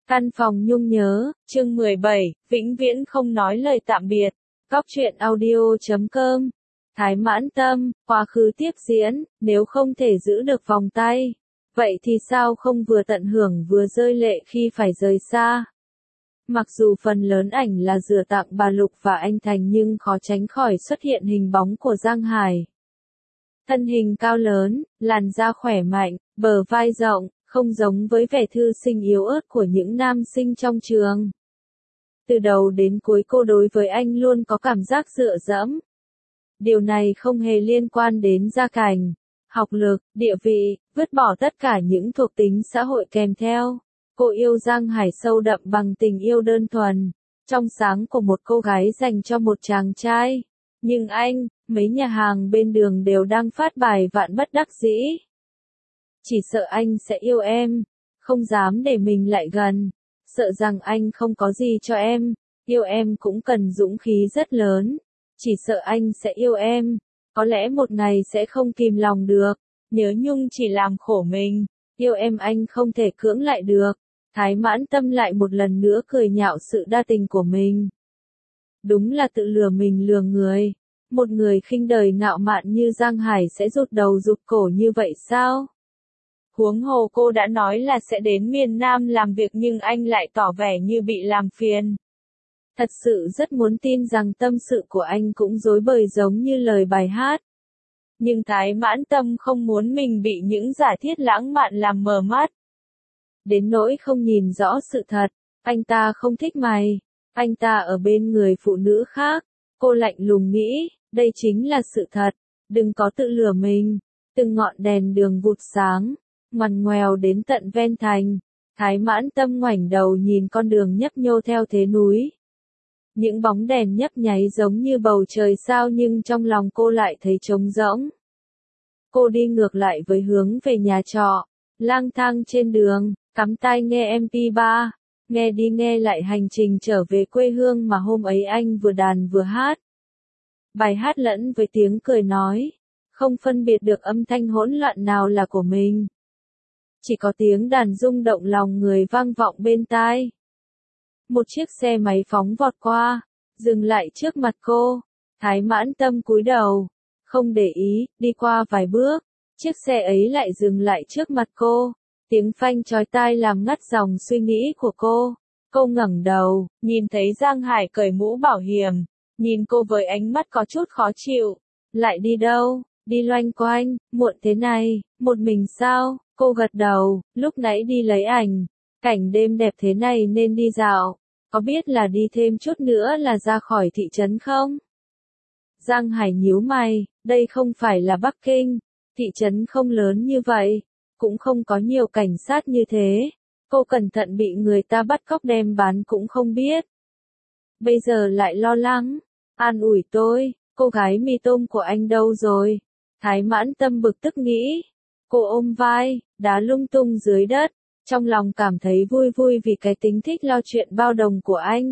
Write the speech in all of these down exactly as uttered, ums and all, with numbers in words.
Căn phòng nhung nhớ, chương mười bảy, vĩnh viễn không nói lời tạm biệt. Góc truyện audio chấm com. Thái Mãn Tâm, quá khứ tiếp diễn, nếu không thể giữ được vòng tay, vậy thì sao không vừa tận hưởng vừa rơi lệ khi phải rời xa. Mặc dù phần lớn ảnh là rửa tặng bà Lục và anh Thành nhưng khó tránh khỏi xuất hiện hình bóng của Giang Hải. Thân hình cao lớn, làn da khỏe mạnh, bờ vai rộng, không giống với vẻ thư sinh yếu ớt của những nam sinh trong trường. Từ đầu đến cuối cô đối với anh luôn có cảm giác dựa dẫm. Điều này không hề liên quan đến gia cảnh, học lực, địa vị, vứt bỏ tất cả những thuộc tính xã hội kèm theo. Cô yêu Giang Hải sâu đậm bằng tình yêu đơn thuần, trong sáng của một cô gái dành cho một chàng trai. Nhưng anh, mấy nhà hàng bên đường đều đang phát bài vạn bất đắc dĩ. Chỉ sợ anh sẽ yêu em, không dám để mình lại gần, sợ rằng anh không có gì cho em, yêu em cũng cần dũng khí rất lớn. Chỉ sợ anh sẽ yêu em, có lẽ một ngày sẽ không kìm lòng được, nhớ nhung chỉ làm khổ mình, yêu em anh không thể cưỡng lại được. Thái Mãn Tâm lại một lần nữa cười nhạo sự đa tình của mình. Đúng là tự lừa mình lừa người, một người khinh đời ngạo mạn như Giang Hải sẽ rụt đầu rụt cổ như vậy sao? Huống hồ cô đã nói là sẽ đến miền Nam làm việc nhưng anh lại tỏ vẻ như bị làm phiền. Thật sự rất muốn tin rằng tâm sự của anh cũng rối bời giống như lời bài hát. Nhưng Thái Mãn Tâm không muốn mình bị những giả thiết lãng mạn làm mờ mắt. Đến nỗi không nhìn rõ sự thật, anh ta không thích mày, anh ta ở bên người phụ nữ khác. Cô lạnh lùng nghĩ, đây chính là sự thật, đừng có tự lừa mình. Từng ngọn đèn đường vụt sáng, ngoằn ngoèo đến tận ven thành. Thái Mãn Tâm ngoảnh đầu nhìn con đường nhấp nhô theo thế núi. Những bóng đèn nhấp nháy giống như bầu trời sao nhưng trong lòng cô lại thấy trống rỗng. Cô đi ngược lại với hướng về nhà trọ, lang thang trên đường, cắm tai nghe em pê ba, nghe đi nghe lại hành trình trở về quê hương mà hôm ấy anh vừa đàn vừa hát. Bài hát lẫn với tiếng cười nói, không phân biệt được âm thanh hỗn loạn nào là của mình. Chỉ có tiếng đàn rung động lòng người vang vọng bên tai. Một chiếc xe máy phóng vọt qua, dừng lại trước mặt cô. Thái Mãn Tâm cúi đầu, không để ý, đi qua vài bước, chiếc xe ấy lại dừng lại trước mặt cô. Tiếng phanh chói tai làm ngắt dòng suy nghĩ của cô. Cô ngẩng đầu, nhìn thấy Giang Hải cởi mũ bảo hiểm, nhìn cô với ánh mắt có chút khó chịu. Lại đi đâu? Đi loanh quanh, muộn thế này, một mình sao? Cô gật đầu, lúc nãy đi lấy ảnh, cảnh đêm đẹp thế này nên đi dạo, có biết là đi thêm chút nữa là ra khỏi thị trấn không? Giang Hải nhíu mày, đây không phải là Bắc Kinh, thị trấn không lớn như vậy, cũng không có nhiều cảnh sát như thế, cô cẩn thận bị người ta bắt cóc đem bán cũng không biết. Bây giờ lại lo lắng, an ủi tôi, cô gái mì tôm của anh đâu rồi? Thái Mãn Tâm bực tức nghĩ. Cô ôm vai, đá lung tung dưới đất, trong lòng cảm thấy vui vui vì cái tính thích lo chuyện bao đồng của anh.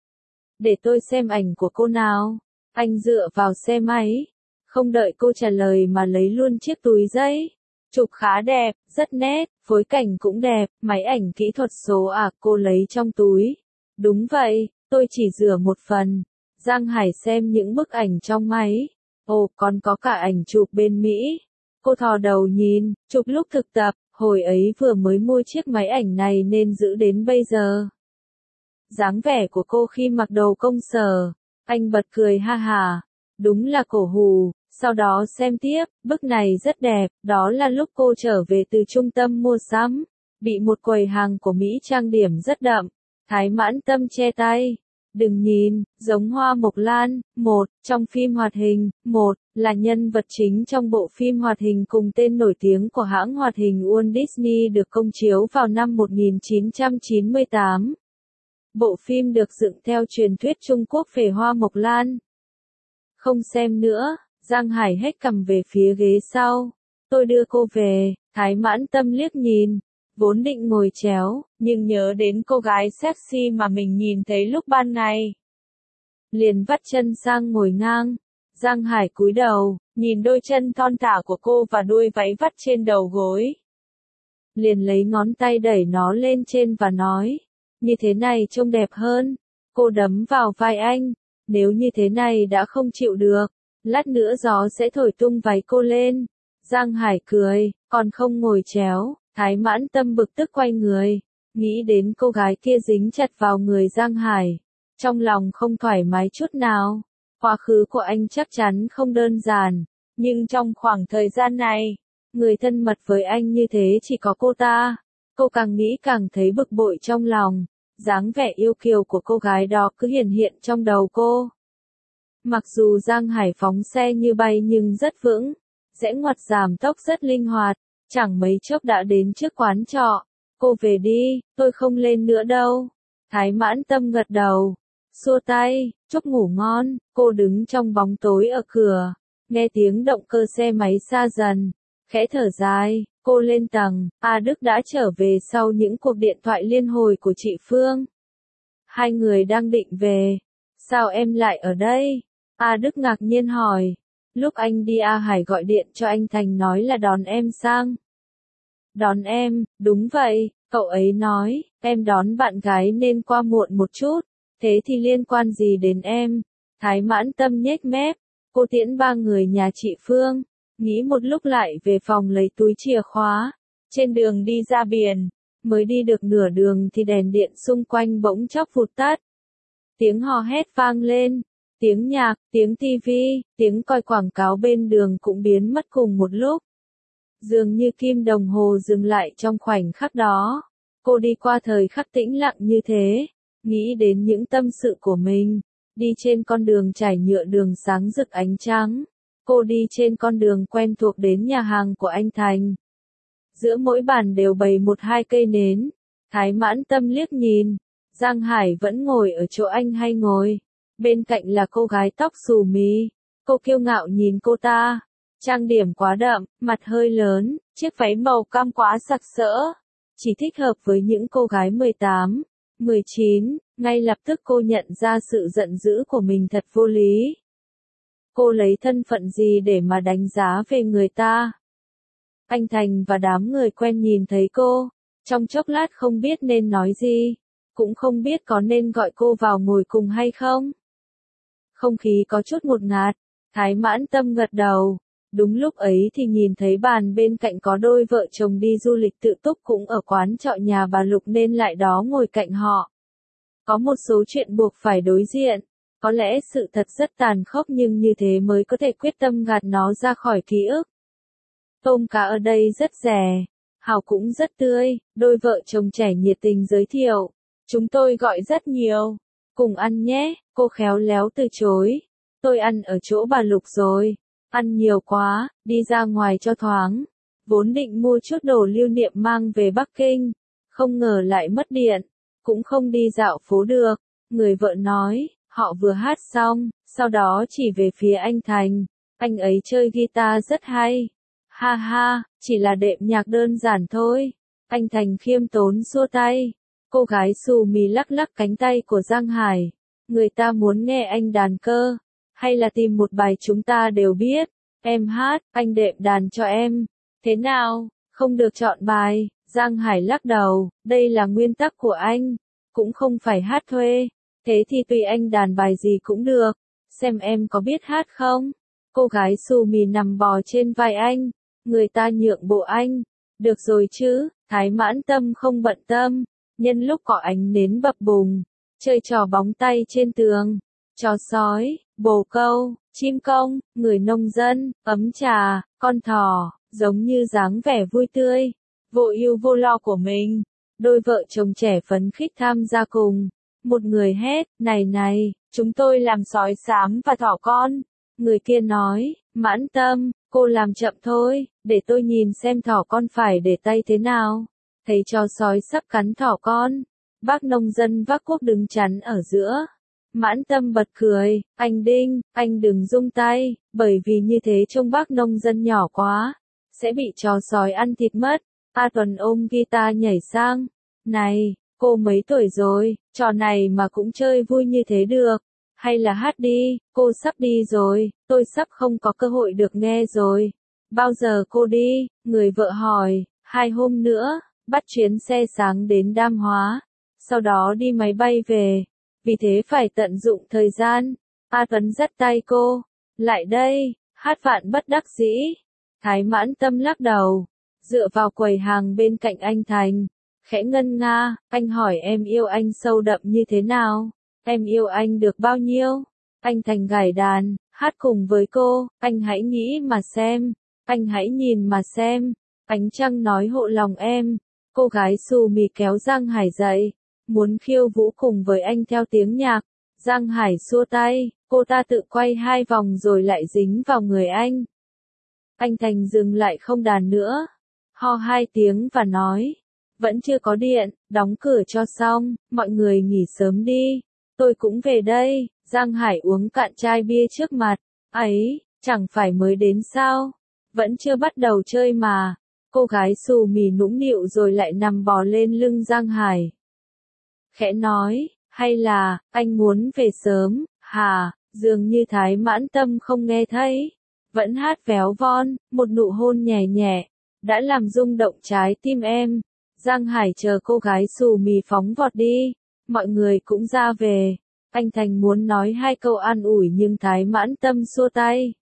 Để tôi xem ảnh của cô nào. Anh dựa vào xe máy, không đợi cô trả lời mà lấy luôn chiếc túi giấy. Chụp khá đẹp, rất nét, phối cảnh cũng đẹp, máy ảnh kỹ thuật số à, cô lấy trong túi. Đúng vậy, tôi chỉ rửa một phần. Giang Hải xem những bức ảnh trong máy. Ồ, còn có cả ảnh chụp bên Mỹ. Cô thò đầu nhìn, chụp lúc thực tập, hồi ấy vừa mới mua chiếc máy ảnh này nên giữ đến bây giờ. Dáng vẻ của cô khi mặc đồ công sở, anh bật cười ha hà, đúng là cổ hù. Sau đó xem tiếp, bức này rất đẹp, đó là lúc cô trở về từ trung tâm mua sắm, bị một quầy hàng của Mỹ trang điểm rất đậm. Thái Mãn Tâm che tay. Đừng nhìn, giống Hoa Mộc Lan. Một, trong phim hoạt hình, một, là nhân vật chính trong bộ phim hoạt hình cùng tên nổi tiếng của hãng hoạt hình Walt Disney được công chiếu vào năm một nghìn chín trăm chín mươi tám. Bộ phim được dựng theo truyền thuyết Trung Quốc về Hoa Mộc Lan. Không xem nữa, Giang Hải hét cầm về phía ghế sau. Tôi đưa cô về. Thái Mãn Tâm liếc nhìn. Vốn định ngồi chéo, nhưng nhớ đến cô gái sexy mà mình nhìn thấy lúc ban ngày. Liền vắt chân sang ngồi ngang. Giang Hải cúi đầu, nhìn đôi chân thon thả của cô và đuôi váy vắt trên đầu gối. Liền lấy ngón tay đẩy nó lên trên và nói. như thế này trông đẹp hơn. Cô đấm vào vai anh, nếu như thế này đã không chịu được, lát nữa gió sẽ thổi tung váy cô lên. Giang Hải cười, còn không ngồi chéo. Thái Mãn Tâm bực tức quay người, nghĩ đến cô gái kia dính chặt vào người Giang Hải, trong lòng không thoải mái chút nào. Quá khứ của anh chắc chắn không đơn giản, nhưng trong khoảng thời gian này, người thân mật với anh như thế chỉ có cô ta. Cô càng nghĩ càng thấy bực bội trong lòng, dáng vẻ yêu kiều của cô gái đó cứ hiện hiện trong đầu cô. Mặc dù Giang Hải phóng xe như bay nhưng rất vững, rẽ ngoặt giảm tốc rất linh hoạt, chẳng mấy chốc đã đến trước quán trọ. Cô về đi, tôi không lên nữa đâu. Thái Mãn Tâm gật đầu, xua tay, chúc ngủ ngon. Cô đứng trong bóng tối ở cửa, nghe tiếng động cơ xe máy xa dần, khẽ thở dài. Cô lên tầng, A Đức đã trở về sau những cuộc điện thoại liên hồi của chị Phương. Hai người đang định về. Sao em lại ở đây? A Đức ngạc nhiên hỏi. Lúc anh đi A Hải gọi điện cho anh Thành nói là đón em sang. Đón em, đúng vậy, cậu ấy nói, em đón bạn gái nên qua muộn một chút, thế thì liên quan gì đến em? Thái Mãn Tâm nhếch mép, cô tiễn ba người nhà chị Phương, nghĩ một lúc lại về phòng lấy túi chìa khóa, trên đường đi ra biển, mới đi được nửa đường thì đèn điện xung quanh bỗng chốc vụt tắt. Tiếng hò hét vang lên, tiếng nhạc, tiếng tivi, tiếng coi quảng cáo bên đường cũng biến mất cùng một lúc. Dường như kim đồng hồ dừng lại trong khoảnh khắc đó. Cô đi qua thời khắc tĩnh lặng như thế, nghĩ đến những tâm sự của mình, đi trên con đường trải nhựa đường sáng rực ánh trắng. Cô đi trên con đường quen thuộc đến nhà hàng của anh Thành. Giữa mỗi bàn đều bày một hai cây nến. Thái Mãn Tâm liếc nhìn, Giang Hải vẫn ngồi ở chỗ anh hay ngồi. Bên cạnh là cô gái tóc xù mí. Cô kiêu ngạo nhìn cô ta. Trang điểm quá đậm, mặt hơi lớn, chiếc váy màu cam quá sặc sỡ. Chỉ thích hợp với những cô gái mười tám, mười chín, ngay lập tức cô nhận ra sự giận dữ của mình thật vô lý. Cô lấy thân phận gì để mà đánh giá về người ta? Anh Thành và đám người quen nhìn thấy cô, trong chốc lát không biết nên nói gì, cũng không biết có nên gọi cô vào ngồi cùng hay không. Không khí có chút ngột ngạt, Thái Mãn Tâm gật đầu. Đúng lúc ấy thì nhìn thấy bàn bên cạnh có đôi vợ chồng đi du lịch tự túc cũng ở quán trọ nhà bà Lục nên lại đó ngồi cạnh họ. Có một số chuyện buộc phải đối diện, có lẽ sự thật rất tàn khốc nhưng như thế mới có thể quyết tâm gạt nó ra khỏi ký ức. Tôm cá ở đây rất rẻ, hàu cũng rất tươi, đôi vợ chồng trẻ nhiệt tình giới thiệu. Chúng tôi gọi rất nhiều, cùng ăn nhé, cô khéo léo từ chối. Tôi ăn ở chỗ bà Lục rồi. Ăn nhiều quá, đi ra ngoài cho thoáng. Vốn định mua chút đồ lưu niệm mang về Bắc Kinh, không ngờ lại mất điện, cũng không đi dạo phố được. Người vợ nói, họ vừa hát xong, sau đó chỉ về phía anh Thành, anh ấy chơi guitar rất hay. Ha ha, chỉ là đệm nhạc đơn giản thôi. Anh Thành khiêm tốn xua tay. Cô gái xù mí lắc lắc cánh tay của Giang Hải. Người ta muốn nghe anh đàn cơ. Hay là tìm một bài chúng ta đều biết. Em hát, anh đệm đàn cho em. Thế nào, không được chọn bài. Giang Hải lắc đầu, đây là nguyên tắc của anh. Cũng không phải hát thuê. Thế thì tùy anh đàn bài gì cũng được. Xem em có biết hát không? Cô gái xù mì nằm bò trên vai anh. Người ta nhượng bộ anh. Được rồi chứ, Thái Mãn Tâm không bận tâm. Nhân lúc có ánh nến bập bùng, chơi trò bóng tay trên tường. Chó sói, bồ câu, chim công, người nông dân, ấm trà, con thỏ, giống như dáng vẻ vui tươi, vô ưu vô lo của mình. Đôi vợ chồng trẻ phấn khích tham gia cùng. Một người hét, này này, chúng tôi làm sói xám và thỏ con. Người kia nói, Mãn Tâm, cô làm chậm thôi, để tôi nhìn xem thỏ con phải để tay thế nào. Thấy chó sói sắp cắn thỏ con, bác nông dân vác cuốc đứng chắn ở giữa. Mãn Tâm bật cười, anh Đinh, anh đừng rung tay, bởi vì như thế trông bác nông dân nhỏ quá, sẽ bị chó sói ăn thịt mất. A Tuần ôm guitar nhảy sang, này, cô mấy tuổi rồi, trò này mà cũng chơi vui như thế được, hay là hát đi, cô sắp đi rồi, tôi sắp không có cơ hội được nghe rồi. Bao giờ cô đi, người vợ hỏi, hai hôm nữa, bắt chuyến xe sáng đến Đam Hóa. sau đó đi máy bay về. Vì thế phải tận dụng thời gian. A Tuấn dắt tay cô. Lại đây, Hát Vạn bất đắc dĩ. Thái Mãn Tâm lắc đầu, dựa vào quầy hàng bên cạnh anh Thành. Khẽ ngân nga, anh hỏi em yêu anh sâu đậm như thế nào? Em yêu anh được bao nhiêu? Anh Thành gảy đàn, hát cùng với cô, anh hãy nghĩ mà xem, anh hãy nhìn mà xem, ánh trăng nói hộ lòng em. Cô gái xù mì kéo Giang Hải dậy, muốn khiêu vũ cùng với anh theo tiếng nhạc. Giang Hải xua tay, cô ta tự quay hai vòng rồi lại dính vào người anh. Anh Thành dừng lại không đàn nữa, ho hai tiếng và nói, vẫn chưa có điện, đóng cửa cho xong, mọi người nghỉ sớm đi, tôi cũng về đây. Giang Hải uống cạn chai bia trước mặt, ấy, chẳng phải mới đến sao, vẫn chưa bắt đầu chơi mà. Cô gái xù mì nũng nịu rồi lại nằm bò lên lưng Giang Hải. Khẽ nói, hay là, anh muốn về sớm, hả? Dường như Thái Mãn Tâm không nghe thấy, vẫn hát véo von, một nụ hôn nhẹ nhẹ, đã làm rung động trái tim em. Giang Hải chờ cô gái xù mì phóng vọt đi, mọi người cũng ra về. Anh Thành muốn nói hai câu an ủi nhưng Thái Mãn Tâm xua tay.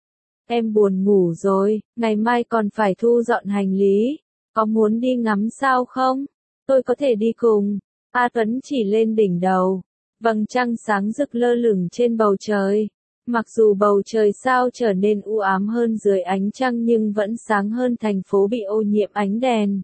Em buồn ngủ rồi, ngày mai còn phải thu dọn hành lý, có muốn đi ngắm sao không? Tôi có thể đi cùng. A Tuấn chỉ lên đỉnh đầu, vầng trăng sáng rực lơ lửng trên bầu trời. Mặc dù bầu trời sao trở nên u ám hơn dưới ánh trăng nhưng vẫn sáng hơn thành phố bị ô nhiễm ánh đèn.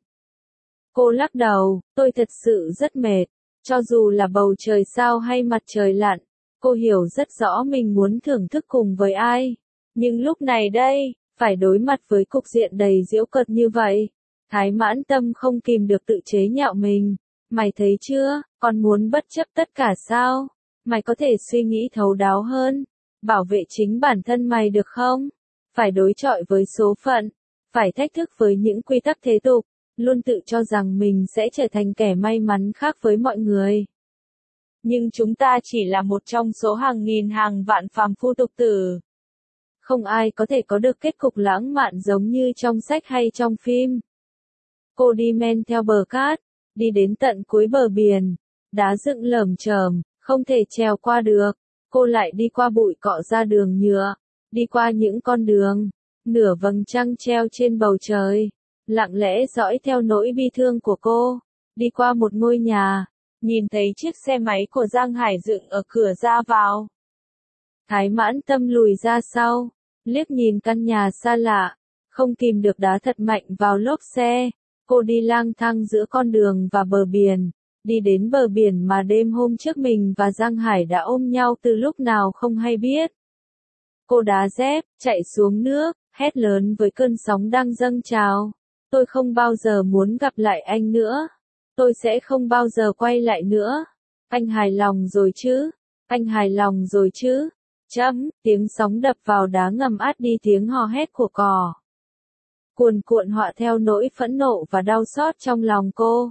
Cô lắc đầu, tôi thật sự rất mệt, cho dù là bầu trời sao hay mặt trời lặn, cô hiểu rất rõ mình muốn thưởng thức cùng với ai. Nhưng lúc này đây, phải đối mặt với cục diện đầy giễu cợt như vậy. Thái Mãn Tâm không kìm được tự chế nhạo mình. Mày thấy chưa, còn muốn bất chấp tất cả sao? Mày có thể suy nghĩ thấu đáo hơn, bảo vệ chính bản thân mày được không? Phải đối chọi với số phận, phải thách thức với những quy tắc thế tục, luôn tự cho rằng mình sẽ trở thành kẻ may mắn khác với mọi người. Nhưng chúng ta chỉ là một trong số hàng nghìn hàng vạn phàm phu tục tử. Không ai có thể có được kết cục lãng mạn giống như trong sách hay trong phim. Cô đi men theo bờ cát, đi đến tận cuối bờ biển, đá dựng lởm chởm, không thể trèo qua được. Cô lại đi qua bụi cọ ra đường nhựa, đi qua những con đường, nửa vầng trăng treo trên bầu trời, lặng lẽ dõi theo nỗi bi thương của cô, đi qua một ngôi nhà, nhìn thấy chiếc xe máy của Giang Hải dựng ở cửa ra vào. Thái Mãn Tâm lùi ra sau, liếc nhìn căn nhà xa lạ, không kìm được đá thật mạnh vào lốp xe. Cô đi lang thang giữa con đường và bờ biển, đi đến bờ biển mà đêm hôm trước mình và Giang Hải đã ôm nhau từ lúc nào không hay biết. Cô đá dép, chạy xuống nước, hét lớn với cơn sóng đang dâng trào. Tôi không bao giờ muốn gặp lại anh nữa. Tôi sẽ không bao giờ quay lại nữa. Anh hài lòng rồi chứ? Anh hài lòng rồi chứ? Chấm, tiếng sóng đập vào đá ngầm át đi tiếng hò hét của cò. Cuồn cuộn họa theo nỗi phẫn nộ và đau xót trong lòng cô.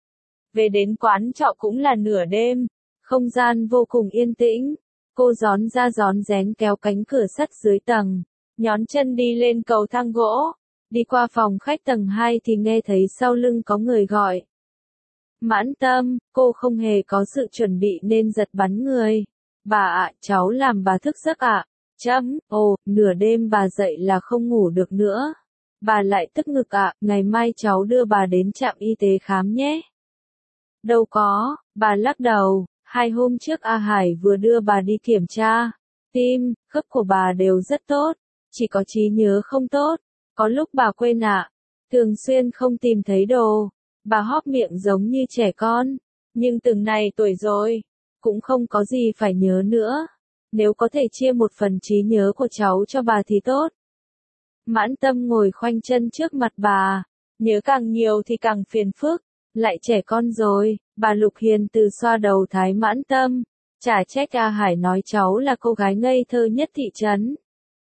Về đến quán trọ cũng là nửa đêm, không gian vô cùng yên tĩnh. Cô rón ra rón rén kéo cánh cửa sắt dưới tầng, nhón chân đi lên cầu thang gỗ, đi qua phòng khách tầng hai thì nghe thấy sau lưng có người gọi. Mãn Tâm, cô không hề có sự chuẩn bị nên giật bắn người. Bà ạ, cháu làm bà thức giấc ạ. Chấm, ồ, nửa đêm bà dậy là không ngủ được nữa. Bà lại tức ngực ạ, ngày mai cháu đưa bà đến trạm y tế khám nhé. Đâu có, bà lắc đầu, hai hôm trước A Hải vừa đưa bà đi kiểm tra. Tim, khớp của bà đều rất tốt, chỉ có trí nhớ không tốt. Có lúc bà quên ạ, thường xuyên không tìm thấy đồ. Bà hóp miệng giống như trẻ con, nhưng từng này tuổi rồi, cũng không có gì phải nhớ nữa. Nếu có thể chia một phần trí nhớ của cháu cho bà thì tốt. Mãn Tâm ngồi khoanh chân trước mặt bà, nhớ càng nhiều thì càng phiền phức, lại trẻ con rồi. Bà Lục hiền từ xoa đầu Thái Mãn Tâm, chả trách A Hải nói cháu là cô gái ngây thơ nhất thị trấn.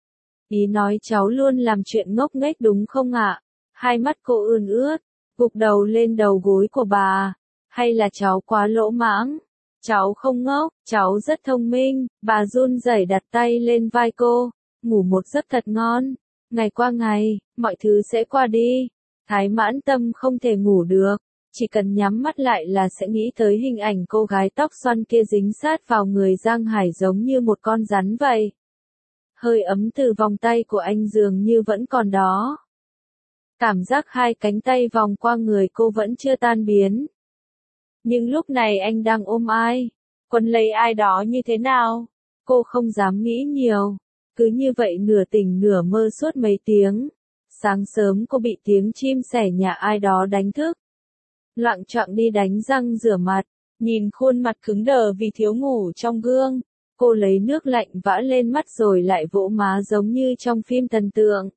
Ý nói cháu luôn làm chuyện ngốc nghếch đúng không ạ? Hai mắt cô ươn ướt, gục đầu lên đầu gối của bà. Hay là cháu quá lỗ mãng? Cháu không ngốc, cháu rất thông minh. Bà run rẩy đặt tay lên vai cô, ngủ một giấc thật ngon. Ngày qua ngày, mọi thứ sẽ qua đi. Thái Mãn Tâm không thể ngủ được. Chỉ cần nhắm mắt lại là sẽ nghĩ tới hình ảnh cô gái tóc xoăn kia dính sát vào người Giang Hải giống như một con rắn vậy. Hơi ấm từ vòng tay của anh dường như vẫn còn đó. Cảm giác hai cánh tay vòng qua người cô vẫn chưa tan biến. Nhưng lúc này anh đang ôm ai? Quấn lấy ai đó như thế nào? Cô không dám nghĩ nhiều. Cứ như vậy nửa tỉnh nửa mơ suốt mấy tiếng. Sáng sớm cô bị tiếng chim sẻ nhà ai đó đánh thức. Loạng choạng đi đánh răng rửa mặt. Nhìn khuôn mặt cứng đờ vì thiếu ngủ trong gương. Cô lấy nước lạnh vã lên mắt rồi lại vỗ má giống như trong phim thần tượng.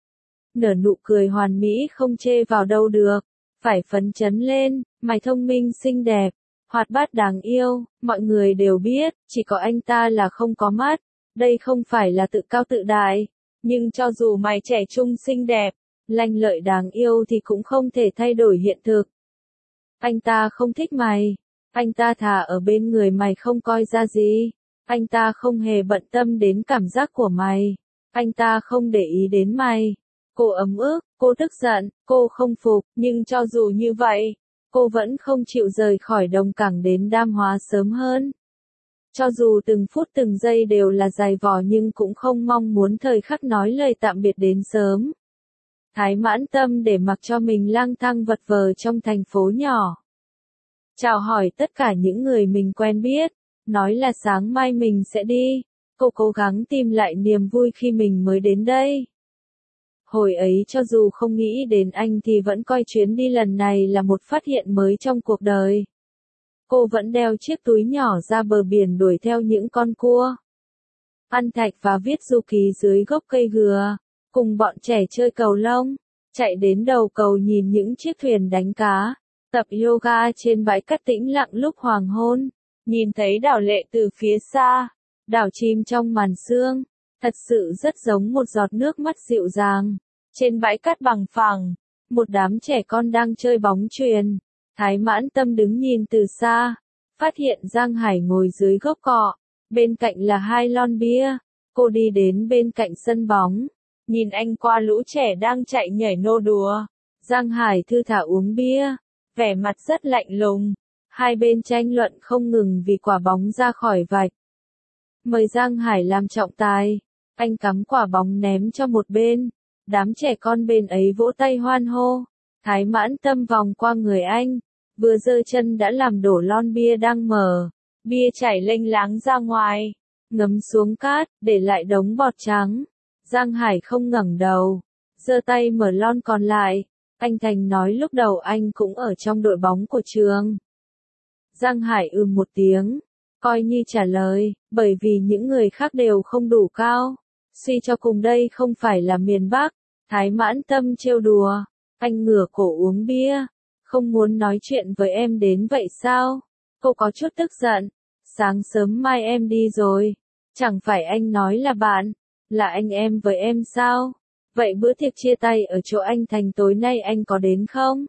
Nở nụ cười hoàn mỹ không chê vào đâu được. Phải phấn chấn lên, mày thông minh xinh đẹp, hoạt bát đáng yêu, mọi người đều biết, chỉ có anh ta là không có mắt. Đây không phải là tự cao tự đại, nhưng cho dù mày trẻ trung xinh đẹp, lanh lợi đáng yêu thì cũng không thể thay đổi hiện thực. Anh ta không thích mày, anh ta thà ở bên người mày không coi ra gì, anh ta không hề bận tâm đến cảm giác của mày, anh ta không để ý đến mày. Cô ấm ức, cô tức giận, cô không phục, nhưng cho dù như vậy, cô vẫn không chịu rời khỏi đồng cảng đến Đam Hóa sớm hơn. Cho dù từng phút từng giây đều là dài vò nhưng cũng không mong muốn thời khắc nói lời tạm biệt đến sớm. Thái mãn tâm để mặc cho mình lang thang vật vờ trong thành phố nhỏ. Chào hỏi tất cả những người mình quen biết, nói là sáng mai mình sẽ đi. Cô cố gắng tìm lại niềm vui khi mình mới đến đây. Hồi ấy cho dù không nghĩ đến anh thì vẫn coi chuyến đi lần này là một phát hiện mới trong cuộc đời. Cô vẫn đeo chiếc túi nhỏ ra bờ biển đuổi theo những con cua. Ăn thạch và viết du ký dưới gốc cây gừa. Cùng bọn trẻ chơi cầu lông. Chạy đến đầu cầu nhìn những chiếc thuyền đánh cá. Tập yoga trên bãi cát tĩnh lặng lúc hoàng hôn. Nhìn thấy đảo lệ từ phía xa. Đảo chìm trong màn sương. Thật sự rất giống một giọt nước mắt dịu dàng. Trên bãi cát bằng phẳng, một đám trẻ con đang chơi bóng chuyền. Thái mãn tâm đứng nhìn từ xa, phát hiện Giang Hải ngồi dưới gốc cọ, bên cạnh là hai lon bia. Cô đi đến bên cạnh sân bóng, nhìn anh qua lũ trẻ đang chạy nhảy nô đùa. Giang Hải thư thả uống bia, vẻ mặt rất lạnh lùng. Hai bên tranh luận không ngừng vì quả bóng ra khỏi vạch. Mời Giang Hải làm trọng tài. Anh cắm quả bóng ném cho một bên. Đám trẻ con bên ấy vỗ tay hoan hô. Thái mãn tâm vòng qua người anh. Vừa giơ chân đã làm đổ lon bia đang mở. Bia chảy lênh láng ra ngoài. Ngấm xuống cát, để lại đống bọt trắng. Giang Hải không ngẩng đầu. Giơ tay mở lon còn lại. Anh Thành nói lúc đầu anh cũng ở trong đội bóng của trường. Giang Hải ừm một tiếng. Coi như trả lời, bởi vì những người khác đều không đủ cao. Suy cho cùng đây không phải là miền Bắc. Thái mãn tâm trêu đùa. Anh ngửa cổ uống bia. Không muốn nói chuyện với em đến vậy sao? Cô có chút tức giận. Sáng sớm mai em đi rồi. Chẳng phải anh nói là bạn, là anh em với em sao? Vậy bữa tiệc chia tay ở chỗ anh Thành tối nay anh có đến không?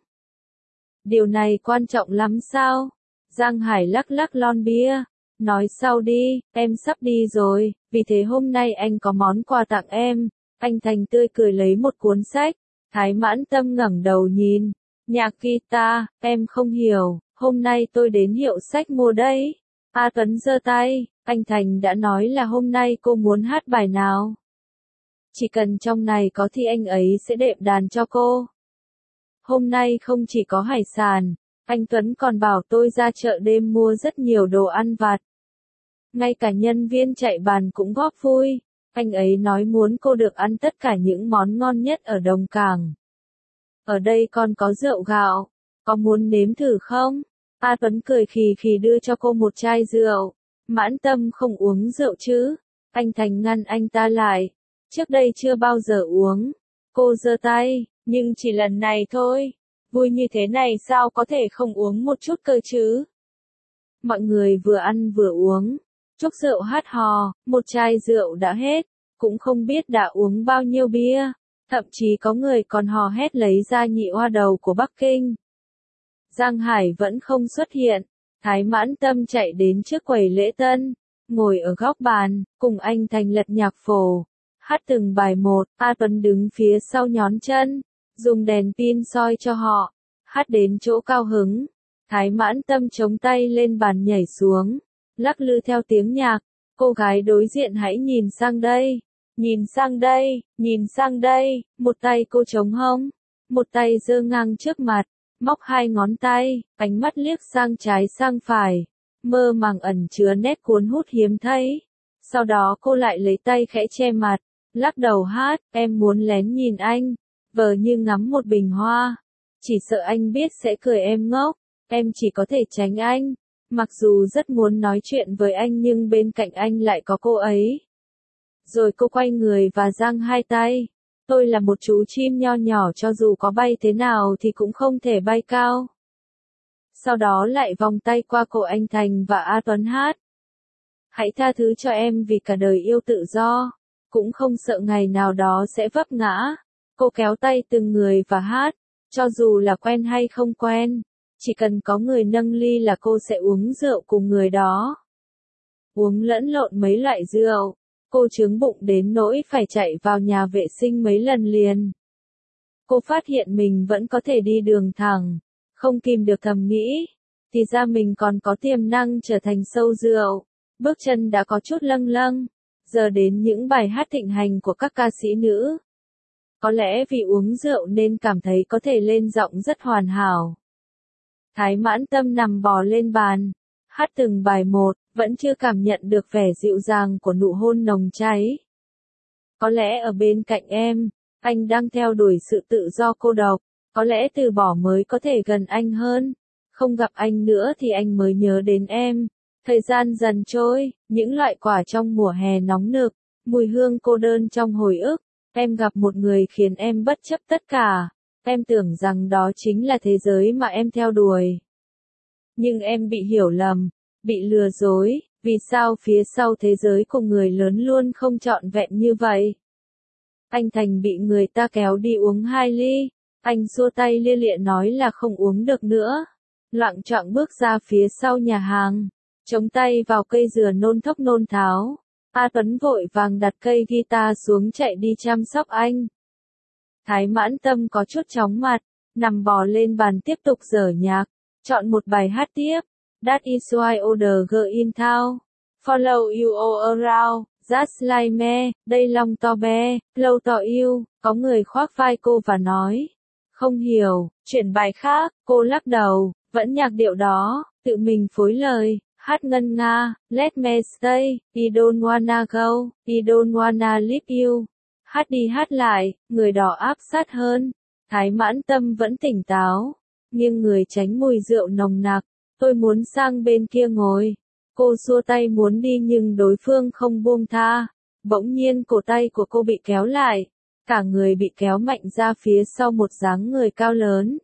Điều này quan trọng lắm sao? Giang Hải lắc lắc lon bia. Nói sau đi, em sắp đi rồi, vì thế hôm nay anh có món quà tặng em. Anh Thành tươi cười lấy một cuốn sách. Thái mãn tâm ngẩng đầu nhìn. Nhạc guitar, em không hiểu, hôm nay tôi đến hiệu sách mua đấy. A Tuấn giơ tay, anh Thành đã nói là hôm nay cô muốn hát bài nào. Chỉ cần trong này có thì anh ấy sẽ đệm đàn cho cô. Hôm nay không chỉ có hải sản, anh Tuấn còn bảo tôi ra chợ đêm mua rất nhiều đồ ăn vặt. Ngay cả nhân viên chạy bàn cũng góp vui. Anh ấy nói muốn cô được ăn tất cả những món ngon nhất ở Đồng Cảng. Ở đây còn có rượu gạo, có muốn nếm thử không? A Tuấn cười khì khì đưa cho cô một chai rượu. Mãn tâm không uống rượu chứ? Anh Thành ngăn anh ta lại. Trước đây chưa bao giờ uống. Cô giơ tay, nhưng chỉ lần này thôi. Vui như thế này sao có thể không uống một chút cơ chứ? Mọi người vừa ăn vừa uống. Chúc rượu hát hò, một chai rượu đã hết. Cũng không biết đã uống bao nhiêu bia. Thậm chí có người còn hò hét lấy ra nhị hoa đầu của Bắc Kinh. Giang Hải vẫn không xuất hiện. Thái mãn tâm chạy đến trước quầy lễ tân. Ngồi ở góc bàn, cùng anh Thành lật nhạc phổ. Hát từng bài một, A Tuấn đứng phía sau nhón chân. Dùng đèn pin soi cho họ. Hát đến chỗ cao hứng, Thái Mãn Tâm chống tay lên bàn nhảy xuống, lắc lư theo tiếng nhạc, cô gái đối diện hãy nhìn sang đây, nhìn sang đây, nhìn sang đây, một tay cô chống hông, một tay giơ ngang trước mặt, móc hai ngón tay, ánh mắt liếc sang trái sang phải, mơ màng ẩn chứa nét cuốn hút hiếm thấy. Sau đó cô lại lấy tay khẽ che mặt, lắc đầu hát, em muốn lén nhìn anh, vờ như ngắm một bình hoa, chỉ sợ anh biết sẽ cười em ngốc, em chỉ có thể tránh anh, mặc dù rất muốn nói chuyện với anh nhưng bên cạnh anh lại có cô ấy. Rồi cô quay người và giang hai tay, tôi là một chú chim nho nhỏ cho dù có bay thế nào thì cũng không thể bay cao. Sau đó lại vòng tay qua cổ anh Thành và A Tuấn hát. Hãy tha thứ cho em vì cả đời yêu tự do, cũng không sợ ngày nào đó sẽ vấp ngã. Cô kéo tay từng người và hát, cho dù là quen hay không quen, chỉ cần có người nâng ly là cô sẽ uống rượu cùng người đó. Uống lẫn lộn mấy loại rượu, cô chướng bụng đến nỗi phải chạy vào nhà vệ sinh mấy lần liền. Cô phát hiện mình vẫn có thể đi đường thẳng, không kìm được thầm nghĩ, thì ra mình còn có tiềm năng trở thành sâu rượu. Bước chân đã có chút lâng lâng, giờ đến những bài hát thịnh hành của các ca sĩ nữ. Có lẽ vì uống rượu nên cảm thấy có thể lên giọng rất hoàn hảo. Thái Mãn Tâm nằm bò lên bàn, hát từng bài một, vẫn chưa cảm nhận được vẻ dịu dàng của nụ hôn nồng cháy. Có lẽ ở bên cạnh em, anh đang theo đuổi sự tự do cô độc, có lẽ từ bỏ mới có thể gần anh hơn, không gặp anh nữa thì anh mới nhớ đến em. Thời gian dần trôi, những loại quả trong mùa hè nóng nực, mùi hương cô đơn trong hồi ức, em gặp một người khiến em bất chấp tất cả, em tưởng rằng đó chính là thế giới mà em theo đuổi. Nhưng em bị hiểu lầm, bị lừa dối, vì sao phía sau thế giới của người lớn luôn không trọn vẹn như vậy? Anh Thành bị người ta kéo đi uống hai ly, anh xua tay lia lịa nói là không uống được nữa, loạng choạng bước ra phía sau nhà hàng. Chống tay vào cây dừa nôn thốc nôn tháo, A Tuấn vội vàng đặt cây guitar xuống chạy đi chăm sóc anh. Thái Mãn Tâm có chút chóng mặt, nằm bò lên bàn tiếp tục dở nhạc, chọn một bài hát tiếp. That is why older girl in town, follow you all around, just like me, đây long to be, lâu to yêu, có người khoác vai cô và nói. Không hiểu, chuyển bài khác, cô lắc đầu, vẫn nhạc điệu đó, tự mình phối lời. Hát ngân nga, let me stay, I don't wanna go, I don't wanna leave you. Hát đi hát lại, người đó áp sát hơn. Thái Mãn Tâm vẫn tỉnh táo, nghiêng người tránh mùi rượu nồng nặc. Tôi muốn sang bên kia ngồi. Cô xua tay muốn đi nhưng đối phương không buông tha. Bỗng nhiên cổ tay của cô bị kéo lại. Cả người bị kéo mạnh ra phía sau một dáng người cao lớn.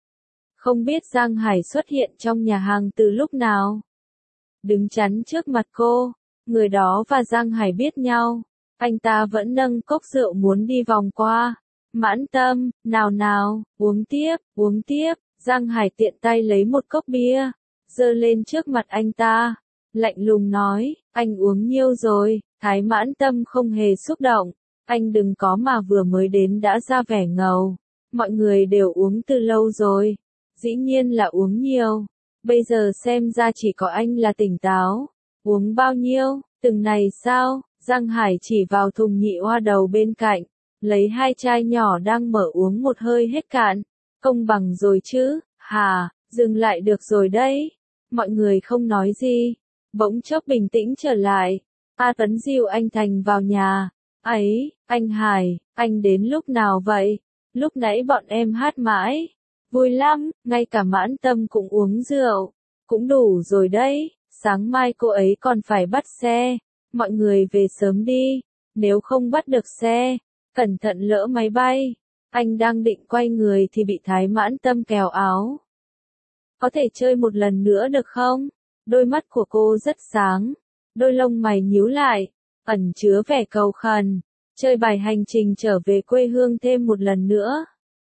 Không biết Giang Hải xuất hiện trong nhà hàng từ lúc nào. Đứng chắn trước mặt cô, người đó và Giang Hải biết nhau, anh ta vẫn nâng cốc rượu muốn đi vòng qua. Mãn Tâm, nào nào, uống tiếp, uống tiếp, Giang Hải tiện tay lấy một cốc bia, giơ lên trước mặt anh ta, lạnh lùng nói, anh uống nhiêu rồi? Thái Mãn Tâm không hề xúc động, anh đừng có mà vừa mới đến đã ra vẻ ngầu, mọi người đều uống từ lâu rồi, dĩ nhiên là uống nhiều. Bây giờ xem ra chỉ có anh là tỉnh táo. Uống bao nhiêu? Từng này sao? Giang Hải chỉ vào thùng nhị oa đầu bên cạnh, lấy hai chai nhỏ đang mở uống một hơi hết cạn. Công bằng rồi chứ? Hà, dừng lại được rồi đấy. Mọi người không nói gì. Bỗng chốc bình tĩnh trở lại. A Tuấn dìu anh Thành vào nhà. Ấy, anh Hải, anh đến lúc nào vậy? Lúc nãy bọn em hát mãi. Vui lắm, ngay cả Mãn Tâm cũng uống rượu. Cũng đủ rồi đấy, sáng mai cô ấy còn phải bắt xe. Mọi người về sớm đi, nếu không bắt được xe, cẩn thận lỡ máy bay. Anh đang định quay người thì bị Thái Mãn Tâm kéo áo. Có thể chơi một lần nữa được không? Đôi mắt của cô rất sáng, đôi lông mày nhíu lại, ẩn chứa vẻ cầu khẩn. Chơi bài hành trình trở về quê hương thêm một lần nữa.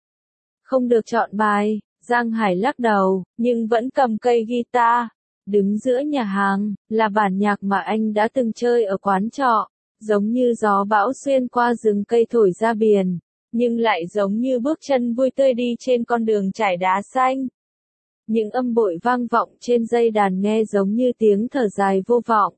Không được chọn bài, Giang Hải lắc đầu, nhưng vẫn cầm cây guitar. Đứng giữa nhà hàng, là bản nhạc mà anh đã từng chơi ở quán trọ, giống như gió bão xuyên qua rừng cây thổi ra biển. nhưng lại giống như bước chân vui tươi đi trên con đường trải đá xanh. Những âm bội vang vọng trên dây đàn nghe giống như tiếng thở dài vô vọng.